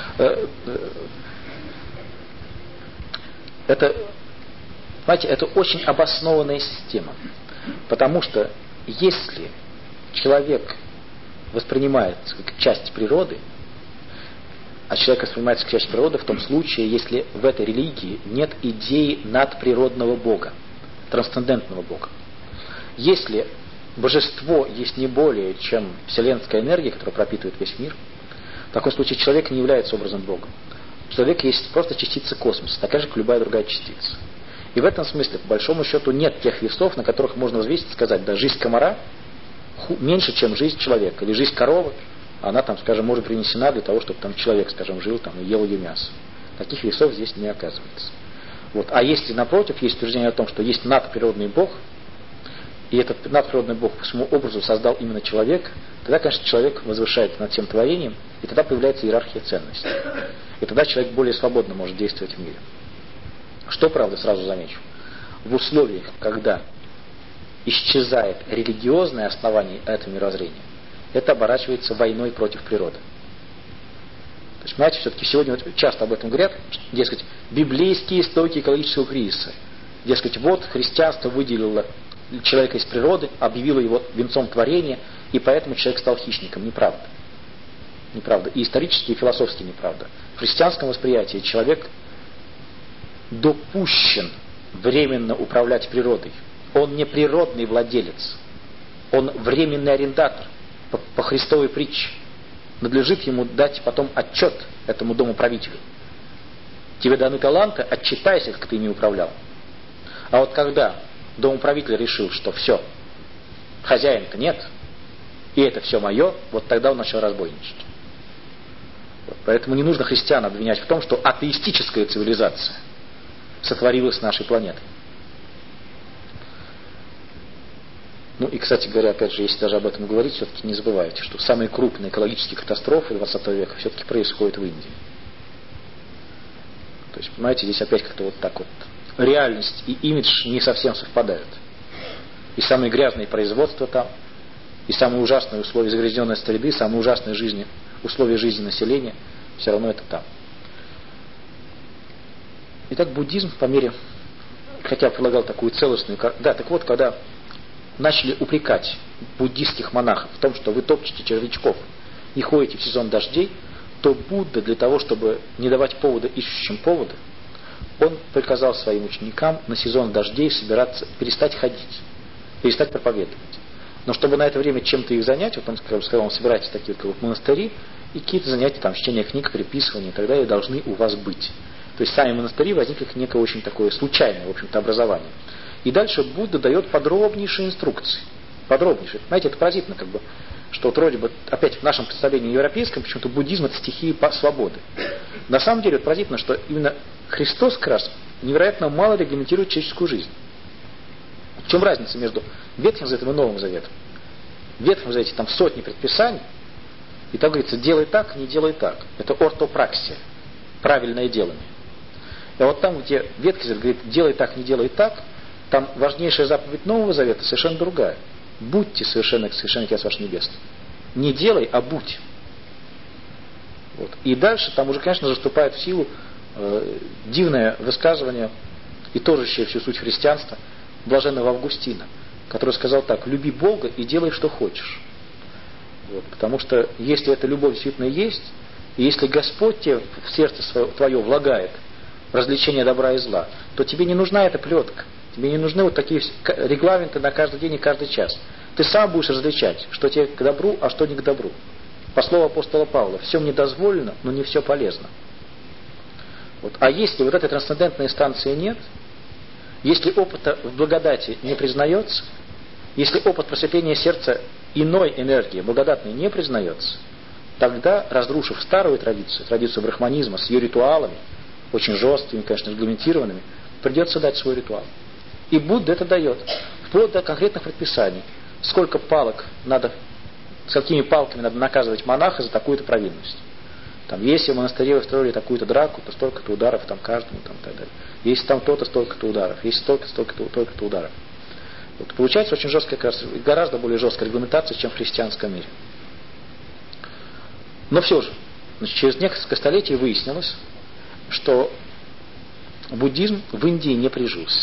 Это, понимаете, это очень обоснованная система. Потому что если человек воспринимается как часть природы, а человек воспринимается как часть природы в том случае, если в этой религии нет идеи надприродного Бога, трансцендентного Бога. Если божество есть не более, чем вселенская энергия, которая пропитывает весь мир, в таком случае человек не является образом Бога. Человек есть просто частица космоса, такая же, как любая другая частица. И в этом смысле, по большому счету, нет тех весов, на которых можно взвесить и сказать, да, жизнь комара меньше, чем жизнь человека, или жизнь коровы, она там, скажем, может принесена для того, чтобы там человек, скажем, жил там и ел ее мясо. Таких весов здесь не оказывается. Вот. А если, напротив, есть утверждение о том, что есть надприродный Бог, и этот надприродный Бог по своему образу создал именно человека, тогда, конечно, человек возвышается над всем творением, и тогда появляется иерархия ценностей. И тогда человек более свободно может действовать в мире. Что, правда, сразу замечу, в условиях, когда исчезает религиозное основание этого мировоззрения, это оборачивается войной против природы. То есть, понимаете, все-таки сегодня часто об этом говорят, дескать, библейские истоки экологического кризиса. Дескать, вот христианство выделило человека из природы, объявило его венцом творения, и поэтому человек стал хищником. Неправда. Неправда. И исторически, и философски неправда. В христианском восприятии человек допущен временно управлять природой. Он не природный владелец. Он временный арендатор. По Христовой притче. Надлежит ему дать потом отчет этому домоправителю. Тебе даны таланты, отчитайся, как ты ими управлял. А вот когда домоправитель решил, что все, хозяина-то нет, и это все мое, вот тогда он начал разбойничать. Вот. Поэтому не нужно христиан обвинять в том, что атеистическая цивилизация сотворилась с нашей планетой. Ну и, кстати говоря, опять же, если даже об этом говорить, все-таки не забывайте, что самые крупные экологические катастрофы 20 века все-таки происходят в Индии. То есть, понимаете, здесь опять как-то вот так вот реальность и имидж не совсем совпадают. И самые грязные производства там, и самые ужасные условия загрязненной среды, самые ужасные условия жизни населения, все равно это там. Итак, буддизм по мере, хотя предлагал такую целостную... Да, так вот, когда начали упрекать буддистских монахов в том, что вы топчете червячков и ходите в сезон дождей, то Будда для того, чтобы не давать повода ищущим повода, он приказал своим ученикам на сезон дождей собираться, перестать ходить, перестать проповедовать. Но чтобы на это время чем-то их занять, вот он сказал, собирайтесь в такие вот монастыри, и какие-то занятия, там, чтение книг, переписывание и так далее, должны у вас быть. То есть сами монастыри возникли как некое очень такое случайное, в общем-то, образование. И дальше Будда дает подробнейшие инструкции. Подробнейшие. Знаете, это поразительно, как бы, что вот вроде бы, опять в нашем представлении европейском, почему-то буддизм это стихия свободы. На самом деле, это поразительно, что именно Христос как раз невероятно мало регламентирует человеческую жизнь. В чем разница между Ветхим Заветом и Новым Заветом? В Ветхом Завете там сотни предписаний, и там говорится, делай так, не делай так. Это ортопраксия, правильное делание. И вот там, где Ветхий Завет говорит, делай так, не делай так, там важнейшая заповедь Нового Завета совершенно другая. Будьте совершенны, как Отец ваш Небесный. Не делай, а будь. Вот. И дальше там уже, конечно же, вступает в силу дивное высказывание, итожащее всю суть христианства, блаженного Августина, который сказал так: люби Бога и делай, что хочешь. Вот. Потому что если эта любовь действительно есть, и если Господь тебе в сердце твое влагает развлечение добра и зла, то тебе не нужна эта плетка. Тебе не нужны вот такие регламенты на каждый день и каждый час. Ты сам будешь различать, что тебе к добру, а что не к добру. По слову апостола Павла, все мне дозволено, но не все полезно. Вот. А если вот этой трансцендентной инстанции нет, если опыта в благодати не признается, если опыт просветления сердца иной энергии, благодатной, не признается, тогда, разрушив старую традицию, традицию брахманизма с ее ритуалами, очень жесткими, конечно, регламентированными, придется дать свой ритуал. И Будда это дает, вплоть до конкретных предписаний. Сколько палок надо, с какими палками надо наказывать монаха за такую-то провинность. Там, если в монастыре устроили такую-то драку, то столько-то ударов там каждому, там, и так далее. Если там то-то, столько-то ударов. Если столько-то ударов. Вот, получается очень жесткая, гораздо более жесткая регламентация, чем в христианском мире. Но все же, значит, через несколько столетий выяснилось, что буддизм в Индии не прижился.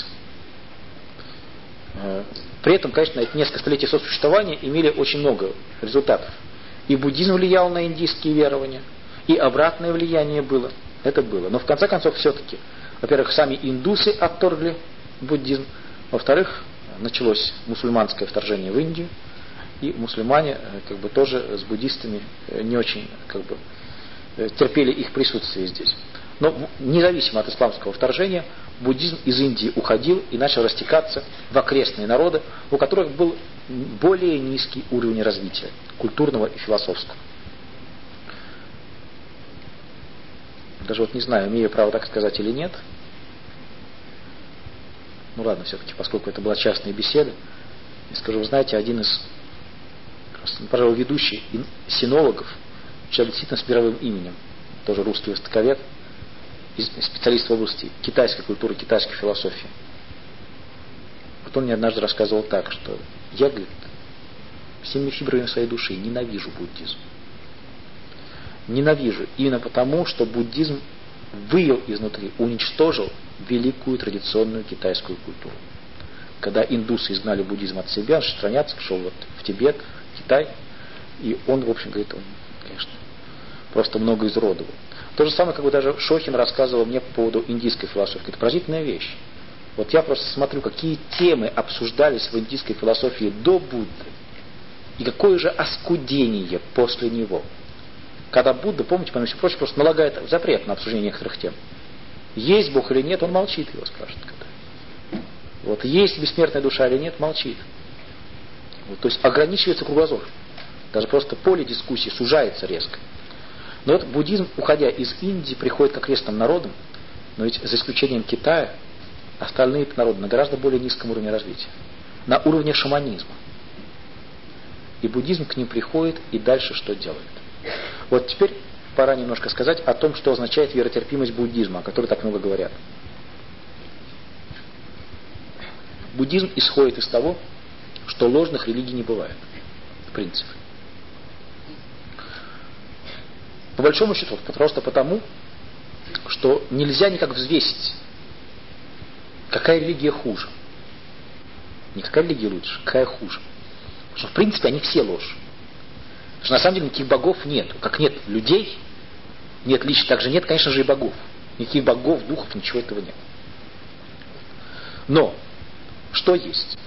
При этом, конечно, эти несколько столетий сосуществования имели очень много результатов. И буддизм влиял на индийские верования, и обратное влияние было. Это было. Но в конце концов все-таки, во-первых, сами индусы отторгли буддизм, во-вторых, началось мусульманское вторжение в Индию, и мусульмане как бы тоже с буддистами не очень как бы терпели их присутствие здесь. Но независимо от исламского вторжения, буддизм из Индии уходил и начал растекаться в окрестные народы, у которых был более низкий уровень развития, культурного и философского. Даже вот не знаю, имею право так сказать или нет. Ну ладно, все-таки, поскольку это была частная беседа, я скажу, вы знаете, один из, пожалуй, ведущий синологов, человек действительно с мировым именем, тоже русский востоковед, специалист в области китайской культуры, китайской философии. Вот он мне однажды рассказывал так, что я, говорит, всеми фибрами своей души ненавижу буддизм. Ненавижу именно потому, что буддизм выел изнутри, уничтожил великую традиционную китайскую культуру. Когда индусы изгнали буддизм от себя, он страняться, пошел вот в Тибет, в Китай, и он, в общем, говорит, он, конечно, просто много изуродовал. То же самое, как бы даже Шохин рассказывал мне по поводу индийской философии. Это поразительная вещь. Вот я просто смотрю, какие темы обсуждались в индийской философии до Будды, и какое же оскудение после него. Когда Будда, помните, помимо всего прочего, просто налагает запрет на обсуждение некоторых тем. Есть Бог или нет, он молчит, его спрашивают. Вот есть бессмертная душа или нет, молчит. Вот, то есть ограничивается кругозор. Даже просто поле дискуссии сужается резко. Но вот буддизм, уходя из Индии, приходит к окрестным народам, но ведь за исключением Китая, остальные народы на гораздо более низком уровне развития. На уровне шаманизма. И буддизм к ним приходит, и дальше что делает? Вот теперь пора немножко сказать о том, что означает веротерпимость буддизма, о которой так много говорят. Буддизм исходит из того, что ложных религий не бывает. В принципе. По большому счету, просто потому, что нельзя никак взвесить, какая религия хуже. Не какая религия лучше, какая хуже. Потому что в принципе они все ложь. Потому что на самом деле никаких богов нет. Как нет людей, нет лично, так же нет, конечно же, и богов. Никаких богов, духов, ничего этого нет. Но, что есть?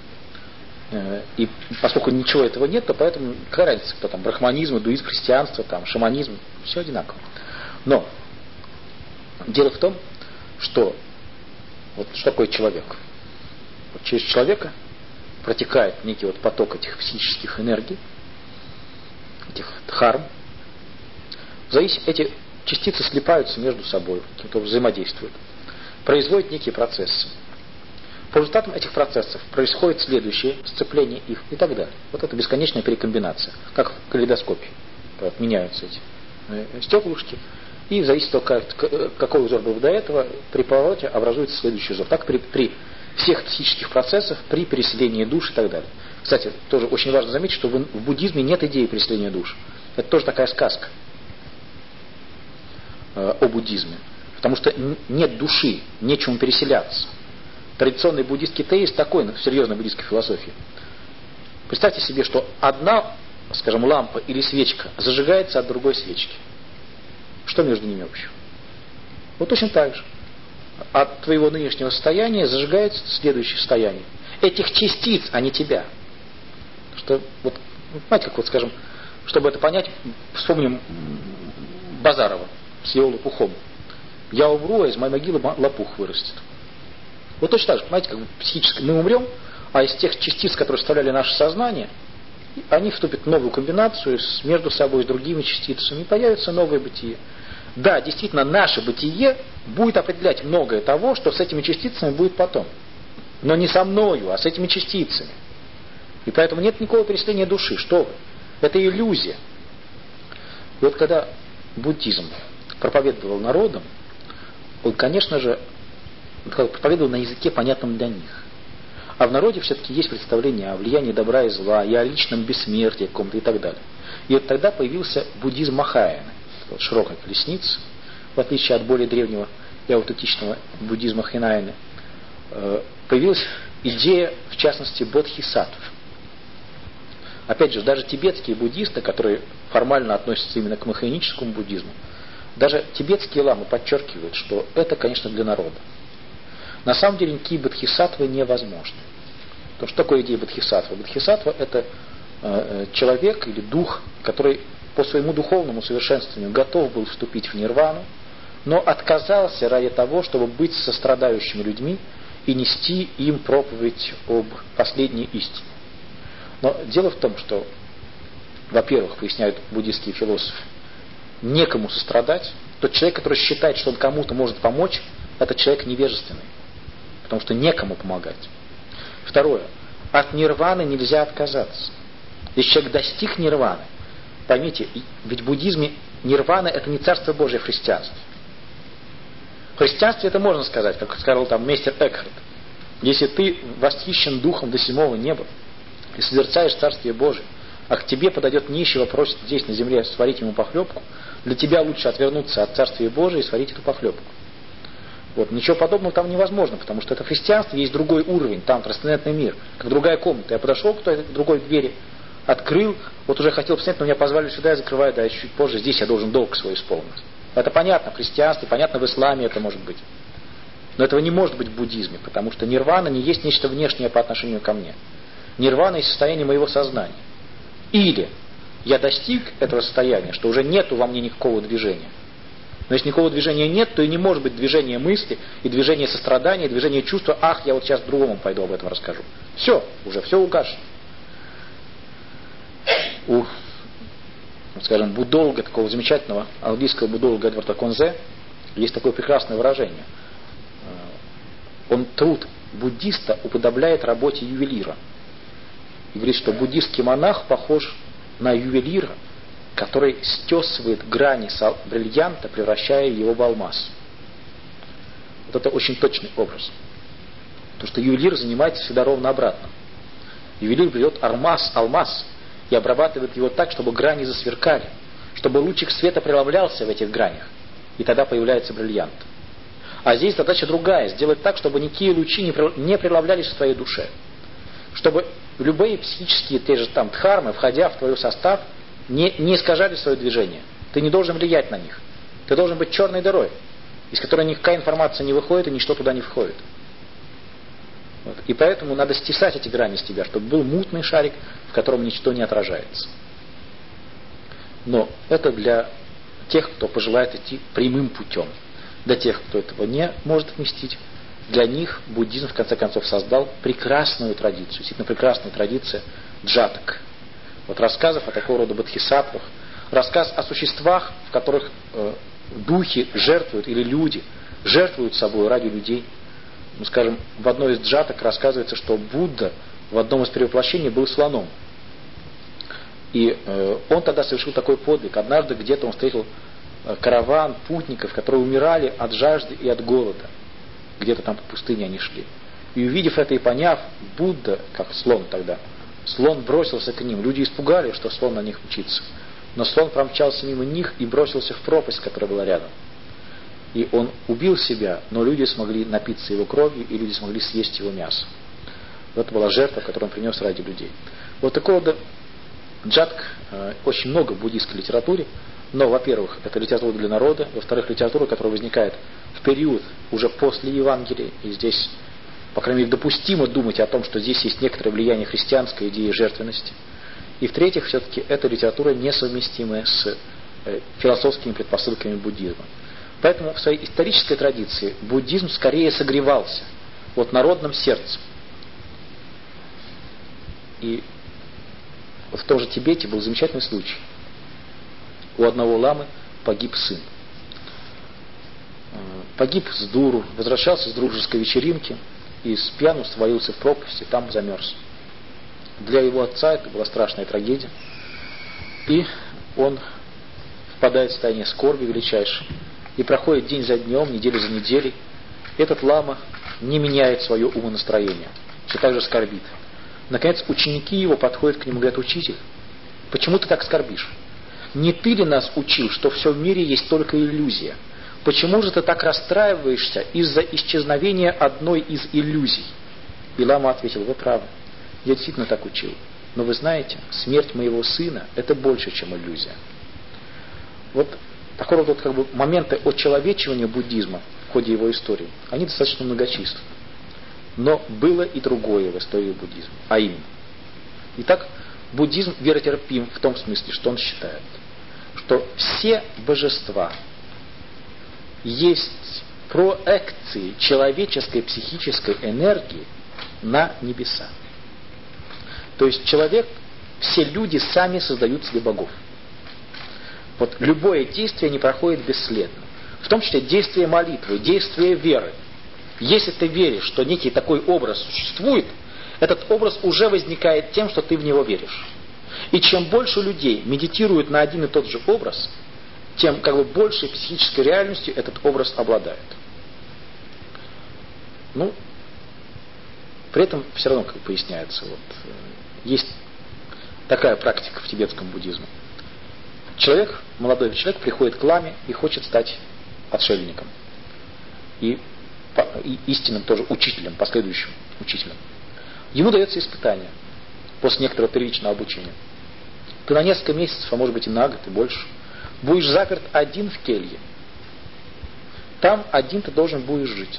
И поскольку ничего этого нет, то поэтому какая разница, кто там, брахманизм, индуизм, христианство, там, шаманизм, все одинаково. Но дело в том, что вот что такое человек? Вот через человека протекает некий вот поток этих психических энергий, этих дхарм. Эти частицы слипаются между собой, каким-то взаимодействуют, производят некие процессы. По результатам этих процессов происходит следующее сцепление их и так далее. Вот это бесконечная перекомбинация, как в калейдоскопе. Вот, меняются эти стеклышки, и в зависимости от того, какой узор был до этого, при повороте образуется следующий узор. Так при всех психических процессах, при переселении душ и так далее. Кстати, тоже очень важно заметить, что в буддизме нет идеи переселения душ. Это тоже такая сказка о буддизме. Потому что нет души, нечему переселяться. Традиционный буддийский теист такой, в серьезной буддийской философии. Представьте себе, что одна, скажем, лампа или свечка зажигается от другой свечки. Что между ними общего? Вот точно так же. От твоего нынешнего состояния зажигается следующее состояние. Этих частиц, а не тебя. Что, вот, знаете, как вот, скажем, чтобы это понять, вспомним Базарова с его лопухом. Я умру, а из моей могилы лопух вырастет. Вот точно так же, понимаете, как психически мы умрем, а из тех частиц, которые составляли наше сознание, они вступят в новую комбинацию между собой, с другими частицами, и появится новое бытие. Да, действительно, наше бытие будет определять многое того, что с этими частицами будет потом. Но не со мною, а с этими частицами. И поэтому нет никакого переселения души. Что вы? Это иллюзия. И вот когда буддизм проповедовал народам, он, конечно же, проповедовал на языке, понятном для них. А в народе все-таки есть представление о влиянии добра и зла, и о личном бессмертии каком-то и так далее. И вот тогда появился буддизм Махаяны, вот широкая колесница, в отличие от более древнего и аутентичного буддизма Хинаяны. Появилась идея, в частности, бодхисаттв. Опять же, даже тибетские буддисты, которые формально относятся именно к махаяническому буддизму, даже тибетские ламы подчеркивают, что это, конечно, для народа. На самом деле никакие бодхисаттвы невозможны. Потому что такое идея бодхисаттва? Бодхисаттва – это человек или дух, который по своему духовному совершенствованию готов был вступить в нирвану, но отказался ради того, чтобы быть со страдающими людьми и нести им проповедь об последней истине. Но дело в том, что, во-первых, поясняют буддийские философы, некому сострадать. Тот человек, который считает, что он кому-то может помочь, это человек невежественный, потому что некому помогать. Второе. От нирваны нельзя отказаться. Если человек достиг нирваны, поймите, ведь в буддизме нирвана – это не Царство Божие в христианстве. В христианстве это можно сказать, как сказал там мейстер Экхарт. Если ты восхищен духом до седьмого неба и созерцаешь Царствие Божие, а к тебе подойдет нищего, просит здесь на земле сварить ему похлебку, для тебя лучше отвернуться от Царствия Божия и сварить эту похлебку. Вот. Ничего подобного там невозможно, потому что это в христианстве есть другой уровень, там трансцендентный мир, как другая комната. Я подошел к той другой двери, открыл, вот уже хотел посмотреть, но меня позвали сюда, я закрываю, да, чуть позже, здесь я должен долг свой исполнить. Это понятно в христианстве, понятно в исламе это может быть. Но этого не может быть в буддизме, потому что нирвана не есть нечто внешнее по отношению ко мне. Нирвана есть состояние моего сознания. Или я достиг этого состояния, что уже нету во мне никакого движения. Но если никакого движения нет, то и не может быть движения мысли, и движения сострадания, и движения чувства, ах, я вот сейчас другому пойду об этом расскажу. Все, уже все угашено. У, скажем, буддолога, такого замечательного английского буддолога Эдварда Конзе, есть такое прекрасное выражение. Он труд буддиста уподобляет работе ювелира. И говорит, что буддистский монах похож на ювелира, который стесывает грани бриллианта, превращая его в алмаз. Вот это очень точный образ. Потому что ювелир занимается всегда ровно обратно. Ювелир берет алмаз и обрабатывает его так, чтобы грани засверкали, чтобы лучик света преломлялся в этих гранях, и тогда появляется бриллиант. А здесь задача другая, сделать так, чтобы никакие лучи не преломлялись в твоей душе. Чтобы любые психические, те же там дхармы, входя в твой состав, не искажали свое движение. Ты не должен влиять на них. Ты должен быть черной дырой, из которой никакая информация не выходит и ничто туда не входит. Вот. И поэтому надо стесать эти грани с тебя, чтобы был мутный шарик, в котором ничто не отражается. Но это для тех, кто пожелает идти прямым путем. Для тех, кто этого не может вместить, для них буддизм в конце концов создал прекрасную традицию, действительно прекрасная традиция джатак. Вот рассказов о такого рода бодхисаттвах, рассказ о существах, в которых духи жертвуют, или люди жертвуют собой ради людей. скажем, в одной из джаток рассказывается, что Будда в одном из перевоплощений был слоном. И он тогда совершил такой подвиг. Однажды где-то он встретил караван путников, которые умирали от жажды и от голода. Где-то там по пустыне они шли. И увидев это и поняв, Будда, как слон тогда, слон бросился к ним. Люди испугались, что слон на них мчится. Но слон промчался мимо них и бросился в пропасть, которая была рядом. И он убил себя, но люди смогли напиться его кровью, и люди смогли съесть его мясо. Это была жертва, которую он принес ради людей. Вот такого рода джатк очень много в буддийской литературе. Но, во-первых, это литература для народа. Во-вторых, литература, которая возникает в период уже после Евангелия. И здесь, по крайней мере, допустимо думать о том, что здесь есть некоторое влияние христианской идеи жертвенности. И, в-третьих, все-таки эта литература несовместимая с философскими предпосылками буддизма. Поэтому в своей исторической традиции буддизм скорее согревался от народным сердцем. И в том же Тибете был замечательный случай. У одного ламы погиб сын. Погиб с дуру, возвращался с дружеской вечеринки и с пьяну свалился в пропасть и там замерз. Для его отца это была страшная трагедия. И он впадает в состояние скорби величайшей. И проходит день за днем, неделю за неделей. Этот лама не меняет свое умонастроение. Все так же скорбит. Наконец, ученики его подходят к нему и говорят: учитель, почему ты так скорбишь? Не ты ли нас учил, что все в мире есть только иллюзия? Почему же ты так расстраиваешься из-за исчезновения одной из иллюзий? И лама ответил: вы правы, я действительно так учил. Но вы знаете, смерть моего сына – это больше, чем иллюзия. Вот такого вот как бы моменты очеловечивания буддизма в ходе его истории, они достаточно многочисленны. Но было и другое в истории буддизма, а именно. Итак, буддизм веротерпим в том смысле, что он считает, что все божества есть проекции человеческой психической энергии на небеса. То есть человек, все люди сами создают себе богов. Вот любое действие не проходит бесследно. В том числе действие молитвы, действие веры. Если ты веришь, что некий такой образ существует, этот образ уже возникает тем, что ты в него веришь. И чем больше людей медитируют на один и тот же образ, тем как бы большей психической реальностью этот образ обладает. Ну, при этом все равно как бы поясняется. Вот, есть такая практика в тибетском буддизме. Человек, молодой человек, приходит к ламе и хочет стать отшельником. И истинным тоже учителем, последующим учителем. Ему дается испытание после некоторого первичного обучения. Ты на несколько месяцев, а может быть и на год, и больше, будешь заперт один в келье. Там один ты должен будешь жить.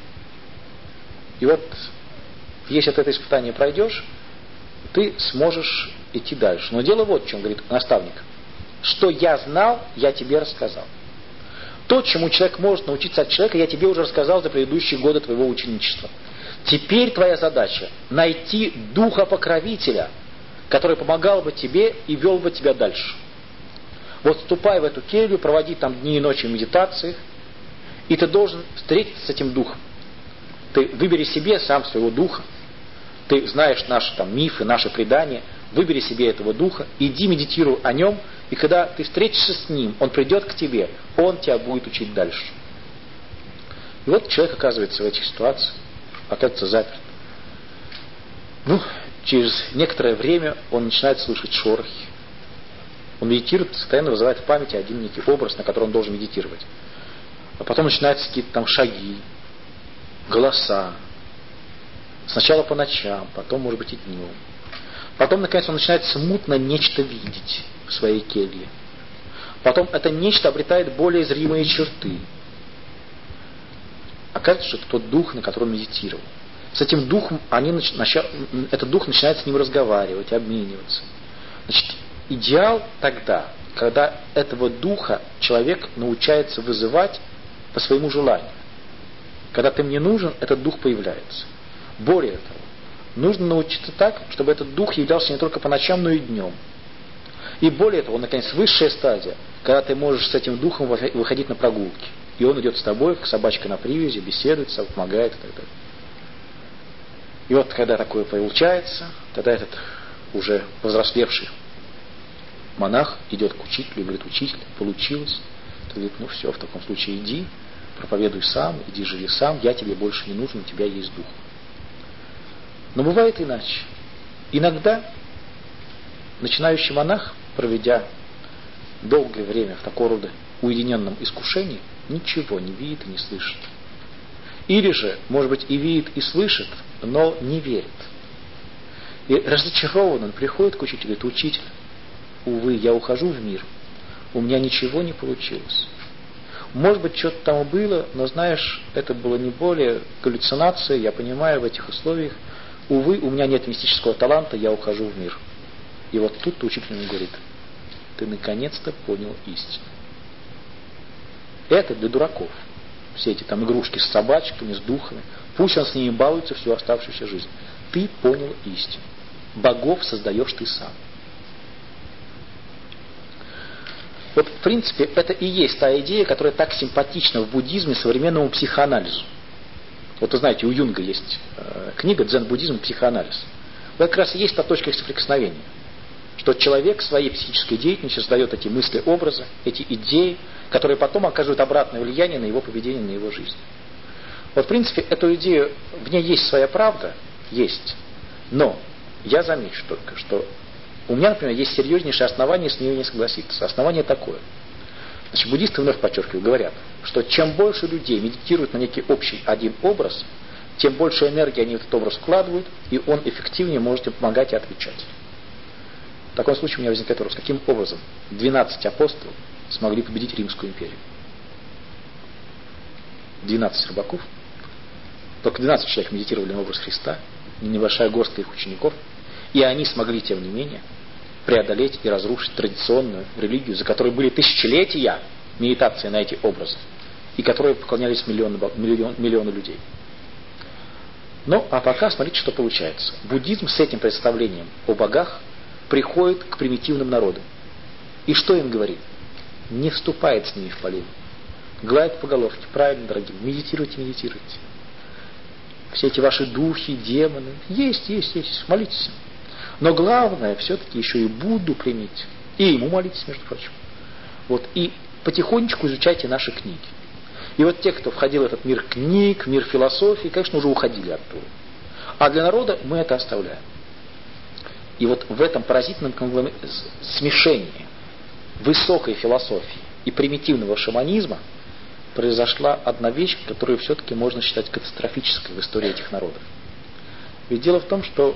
И вот, если ты это испытание пройдешь, ты сможешь идти дальше. Но дело вот в чем, говорит наставник. Что я знал, я тебе рассказал. То, чему человек может научиться от человека, я тебе уже рассказал за предыдущие годы твоего ученичества. Теперь твоя задача найти духа-покровителя, который помогал бы тебе и вел бы тебя дальше. Вот вступай в эту келью, проводи там дни и ночи в медитациях, и ты должен встретиться с этим духом. Ты выбери себе сам своего духа. Ты знаешь наши там мифы, наши предания. Выбери себе этого духа, иди медитируй о нем, и когда ты встретишься с ним, он придет к тебе, он тебя будет учить дальше. И вот человек оказывается в этих ситуациях, оказывается заперт. Ну, через некоторое время он начинает слышать шорохи. Он медитирует, постоянно вызывает в памяти один некий образ, на который он должен медитировать. А потом начинаются какие-то там шаги, голоса. Сначала по ночам, потом, может быть, и днем. Потом, наконец, он начинает смутно нечто видеть в своей келье. Потом это нечто обретает более зримые черты. Оказывается, что это тот дух, на котором медитировал. С этим духом этот дух начинает с ним разговаривать, обмениваться. Значит, идеал тогда, когда этого духа человек научается вызывать по своему желанию. Когда ты мне нужен, этот дух появляется. Более того, нужно научиться так, чтобы этот дух являлся не только по ночам, но и днем. И более того, наконец, высшая стадия, когда ты можешь с этим духом выходить на прогулки. И он идет с тобой, как собачка на привязи, беседует, помогает и так далее. И вот когда такое получается, тогда этот уже повзрослевший монах идет к учителю и говорит: учитель, получилось. Ты говорит: ну все, в таком случае иди, проповедуй сам, иди живи сам, я тебе больше не нужен, у тебя есть дух. Но бывает иначе. Иногда начинающий монах, проведя долгое время в такого рода уединенном искушении, ничего не видит и не слышит. Или же, может быть, и видит, и слышит, но не верит. И разочарован он приходит к учителю и говорит: учитель, увы, я ухожу в мир, у меня ничего не получилось. Может быть, что-то там было, но, знаешь, это было не более галлюцинация, я понимаю, в этих условиях. Увы, у меня нет мистического таланта, я ухожу в мир. И вот тут учитель ему говорит: ты наконец-то понял истину. Это для дураков. Все эти там игрушки с собачками, с духами. Пусть он с ними балуется всю оставшуюся жизнь. Ты понял истину. Богов создаешь ты сам. Вот, в принципе, это и есть та идея, которая так симпатична в буддизме современному психоанализу. Вот вы знаете, у Юнга есть книга «Дзен-буддизм. Психоанализ». Вот как раз и есть та точка их соприкосновения. Что человек своей психической деятельностью создает эти мысли, образы, эти идеи, которые потом оказывают обратное влияние на его поведение, на его жизнь. Вот, в принципе, эту идею, в ней есть своя правда, есть. Но я замечу только, что у меня, например, есть серьезнейшее основание с ней не согласиться. Основание такое. Значит, буддисты, вновь подчеркиваю, говорят, что чем больше людей медитируют на некий общий один образ, тем больше энергии они в этот образ вкладывают, и он эффективнее может им помогать и отвечать. В таком случае у меня возникает вопрос: каким образом 12 апостолов смогли победить Римскую империю? 12 рыбаков, только 12 человек медитировали на образ Христа, небольшая горстка их учеников, и они смогли, тем не менее, преодолеть и разрушить традиционную религию, за которой были тысячелетия медитации на эти образы, и которой поклонялись миллионы людей. Ну, а пока смотрите, что получается. Буддизм с этим представлением о богах приходит к примитивным народам. И что им говорит? Не вступает с ними в полемику. Гладит по головке: правильно, дорогие, медитируйте, медитируйте. Все эти ваши духи, демоны, есть, молитесь. Но главное, все-таки еще и Будду примите. И ему молитесь, между прочим. Вот, и потихонечку изучайте наши книги. И вот те, кто входил в этот мир книг, мир философии, конечно, уже уходили оттуда. А для народа мы это оставляем. И вот в этом поразительном смешении высокой философии и примитивного шаманизма произошла одна вещь, которую все-таки можно считать катастрофической в истории этих народов. Ведь дело в том, что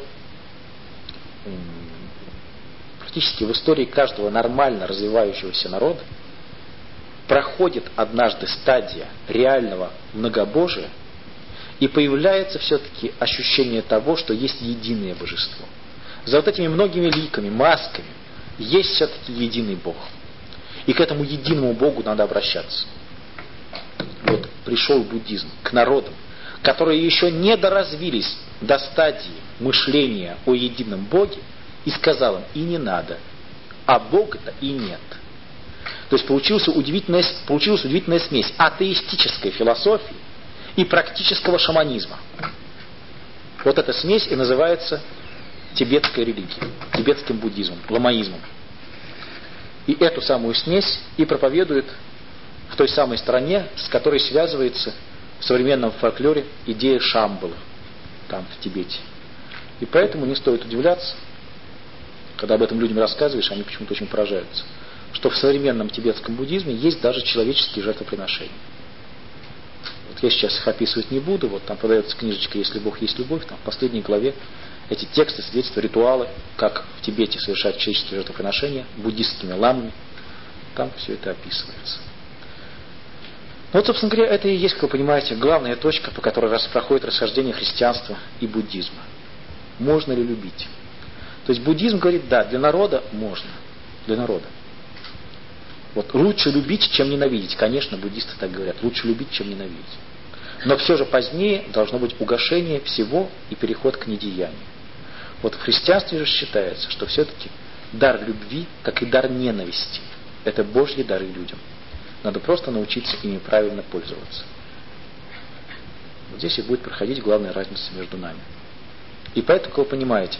практически в истории каждого нормально развивающегося народа проходит однажды стадия реального многобожия, и появляется все-таки ощущение того, что есть единое божество. За вот этими многими ликами, масками есть все-таки единый Бог. И к этому единому Богу надо обращаться. Вот пришел буддизм к народам, которые еще не доразвились до стадии мышления о едином Боге, и сказал им: и не надо, а Бога-то и нет. То есть получилась удивительная смесь атеистической философии и практического шаманизма. Вот эта смесь и называется тибетской религией, тибетским буддизмом, ламаизмом. И эту самую смесь и проповедует в той самой стране, с которой связывается в современном фольклоре идея Шамбалы, там, в Тибете. И поэтому не стоит удивляться, когда об этом людям рассказываешь, они почему-то очень поражаются, что в современном тибетском буддизме есть даже человеческие жертвоприношения. Вот я сейчас их описывать не буду, вот там подается книжечка «Если Бог есть любовь», там в последней главе эти тексты, свидетельства, ритуалы, как в Тибете совершать человеческие жертвоприношения буддистскими ламами, там все это описывается. Ну вот, собственно говоря, это и есть, как вы понимаете, главная точка, по которой проходит расхождение христианства и буддизма. Можно ли любить? То есть буддизм говорит: да, для народа можно, для народа. Вот лучше любить, чем ненавидеть. Конечно, буддисты так говорят: лучше любить, чем ненавидеть. Но все же позднее должно быть угошение всего и переход к недеянию. Вот в христианстве же считается, что все-таки дар любви, как и дар ненависти, это Божьи дары людям. Надо просто научиться ими правильно пользоваться. Вот здесь и будет проходить главная разница между нами. И поэтому, как вы понимаете,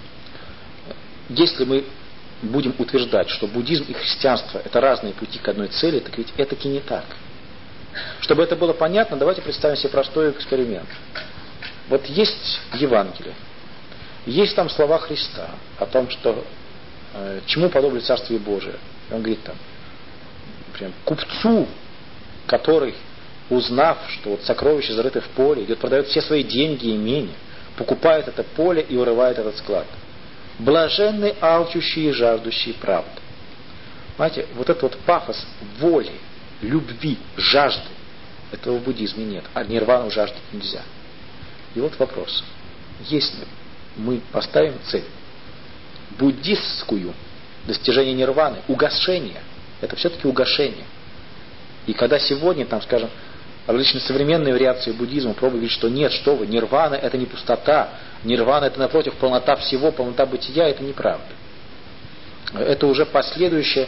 если мы будем утверждать, что буддизм и христианство – это разные пути к одной цели, так ведь это-таки не так. Чтобы это было понятно, давайте представим себе простой эксперимент. Вот есть Евангелие, есть там слова Христа о том, что чему подобно Царствие Божие. И он говорит там, например, купцу, который, узнав, что вот сокровища зарыты в поле, идет, продает все свои деньги и имения, покупает это поле и урывает этот склад. Блаженны алчущие и жаждущие правды. Понимаете, вот этот вот пафос воли, любви, жажды, этого в буддизме нет. А нирвану жаждать нельзя. И вот вопрос. Если мы поставим цель буддистскую, достижение нирваны, угошение, это все-таки угошение. И когда сегодня, там, скажем, различные современные вариации буддизма пробуют говорить, что нет, что вы, нирвана это не пустота, нирвана это напротив полнота всего, полнота бытия, это неправда. Это уже последующее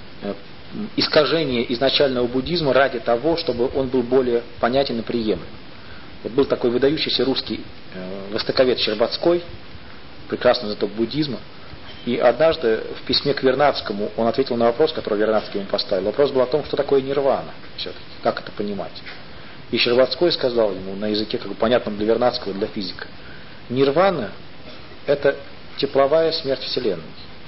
искажение изначального буддизма ради того, чтобы он был более понятен и приемлем. Вот был такой выдающийся русский востоковед Щербацкой, прекрасный знаток буддизма, и однажды в письме к Вернадскому он ответил на вопрос, который Вернадский ему поставил. Вопрос был о том, что такое нирвана все-таки, как это понимать. И Щербацкой сказал ему на языке, как бы понятном для Вернадского, для физика: нирвана – это тепловая смерть Вселенной.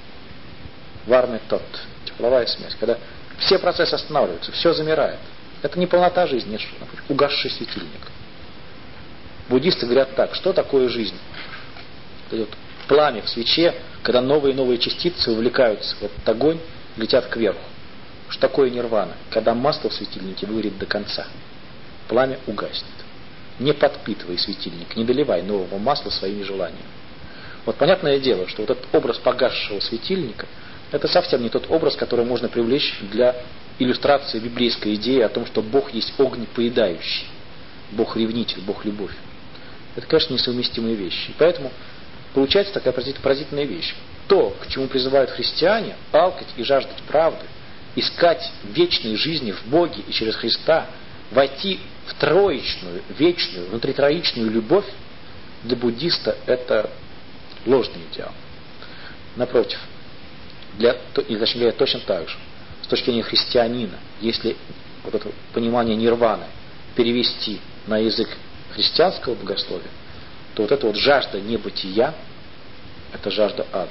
Варный тот, тепловая смерть, когда все процессы останавливаются, все замирает. Это не полнота жизни, нет, что, например, угасший светильник. Буддисты говорят так: что такое жизнь? Это пламя в свече, когда новые и новые частицы увлекаются в этот огонь, летят кверху. Что такое нирвана? Когда масло в светильнике выгорит до конца. Пламя угаснет. Не подпитывай светильник, не доливай нового масла своими желаниями. Вот понятное дело, что вот этот образ погасшего светильника – это совсем не тот образ, который можно привлечь для иллюстрации библейской идеи о том, что Бог есть огнепоедающий, Бог-ревнитель, Бог-любовь. Это, конечно, несовместимые вещи. И поэтому получается такая поразительная вещь. То, к чему призывают христиане, алкать и жаждать правды, искать вечной жизни в Боге и через Христа, войти в троичную, вечную, внутритроичную любовь, для буддиста это ложный идеал. Напротив, точнее говоря, точно так же, с точки зрения христианина, если вот это понимание нирваны перевести на язык христианского богословия, то вот эта вот жажда небытия – это жажда ада.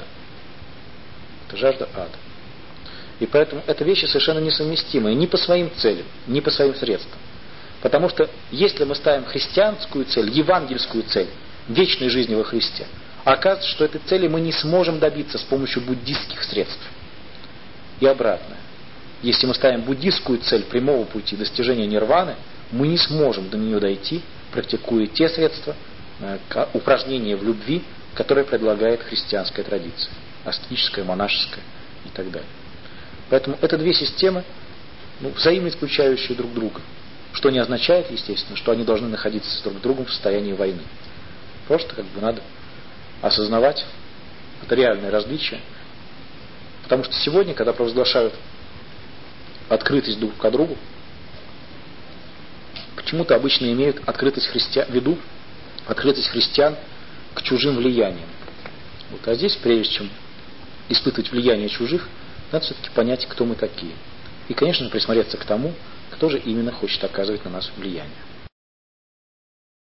Это жажда ада. И поэтому это вещи совершенно несовместимые ни по своим целям, ни по своим средствам. Потому что если мы ставим христианскую цель, евангельскую цель вечной жизни во Христе, оказывается, что этой цели мы не сможем добиться с помощью буддистских средств. И обратно. Если мы ставим буддистскую цель прямого пути достижения нирваны, мы не сможем до нее дойти, практикуя те средства, упражнения в любви, которые предлагает христианская традиция, аскетическая, монашеская и так далее. Поэтому это две системы, взаимоисключающие друг друга, что не означает, естественно, что они должны находиться друг с другом в состоянии войны. Просто надо осознавать это реальное различие. Потому что сегодня, когда провозглашают открытость друг к другу, почему-то обычно имеют открытость христиан, в виду открытость христиан к чужим влияниям. Вот. А здесь, прежде чем испытывать влияние чужих, надо все-таки понять, кто мы такие. И, конечно, присмотреться к тому, кто же именно хочет оказывать на нас влияние.